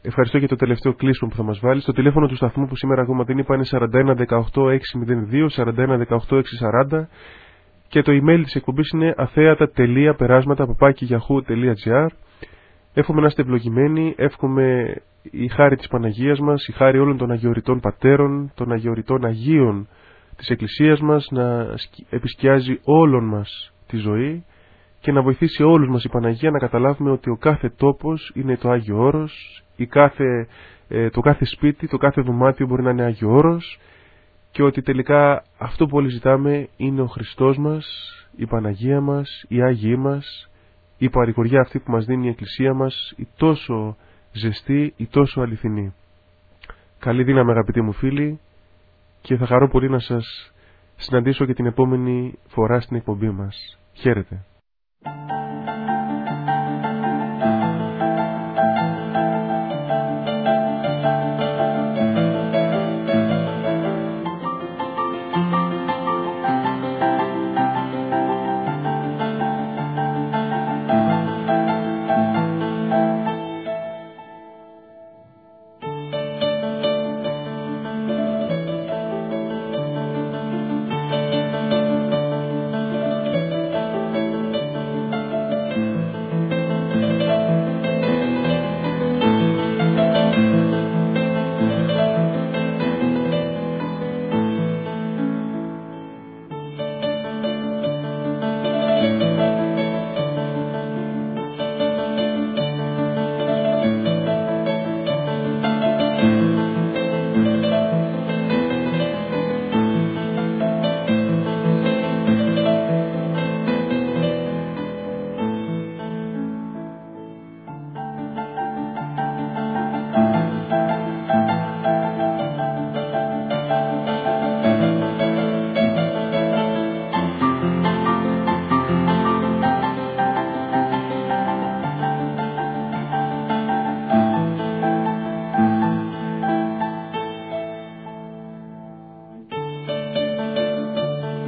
Ευχαριστώ για το τελευταίο κλείσιμο που θα μας βάλεις. Το τηλέφωνο του σταθμού που σήμερα ακόμα δεν είπα είναι σαράντα ένα δεκαοκτώ έξι μηδέν δύο, σαράντα ένα δεκαοκτώ έξι σαράντα και το email της εκπομπής είναι αθέατα τελεία περάσματα παπάκι γιαχού τελεία τζι άρ. Εύχομαι να είστε ευλογημένοι, εύχομαι η χάρη της Παναγίας μας, η χάρη όλων των αγιοριτών πατέρων, των αγιοριτών Αγίων της Εκκλησίας μας να επισκιάζει όλων μας τη ζωή και να βοηθήσει όλους μας η Παναγία να καταλάβουμε ότι ο κάθε τόπος είναι το Άγιο Όρος, η κάθε, το κάθε σπίτι, το κάθε δωμάτιο μπορεί να είναι Άγιο Όρος και ότι τελικά αυτό που όλοι ζητάμε είναι ο Χριστός μας, η Παναγία μας, οι Άγιοι μας, η παρηγοριά αυτή που μας δίνει η Εκκλησία μας, η τόσο ζεστή, η τόσο αληθινή. Καλή δύναμη αγαπητοί μου φίλοι και θα χαρώ πολύ να σας συναντήσω και την επόμενη φορά στην εκπομπή μας. Χαίρετε.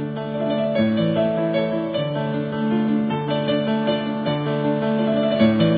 Thank you.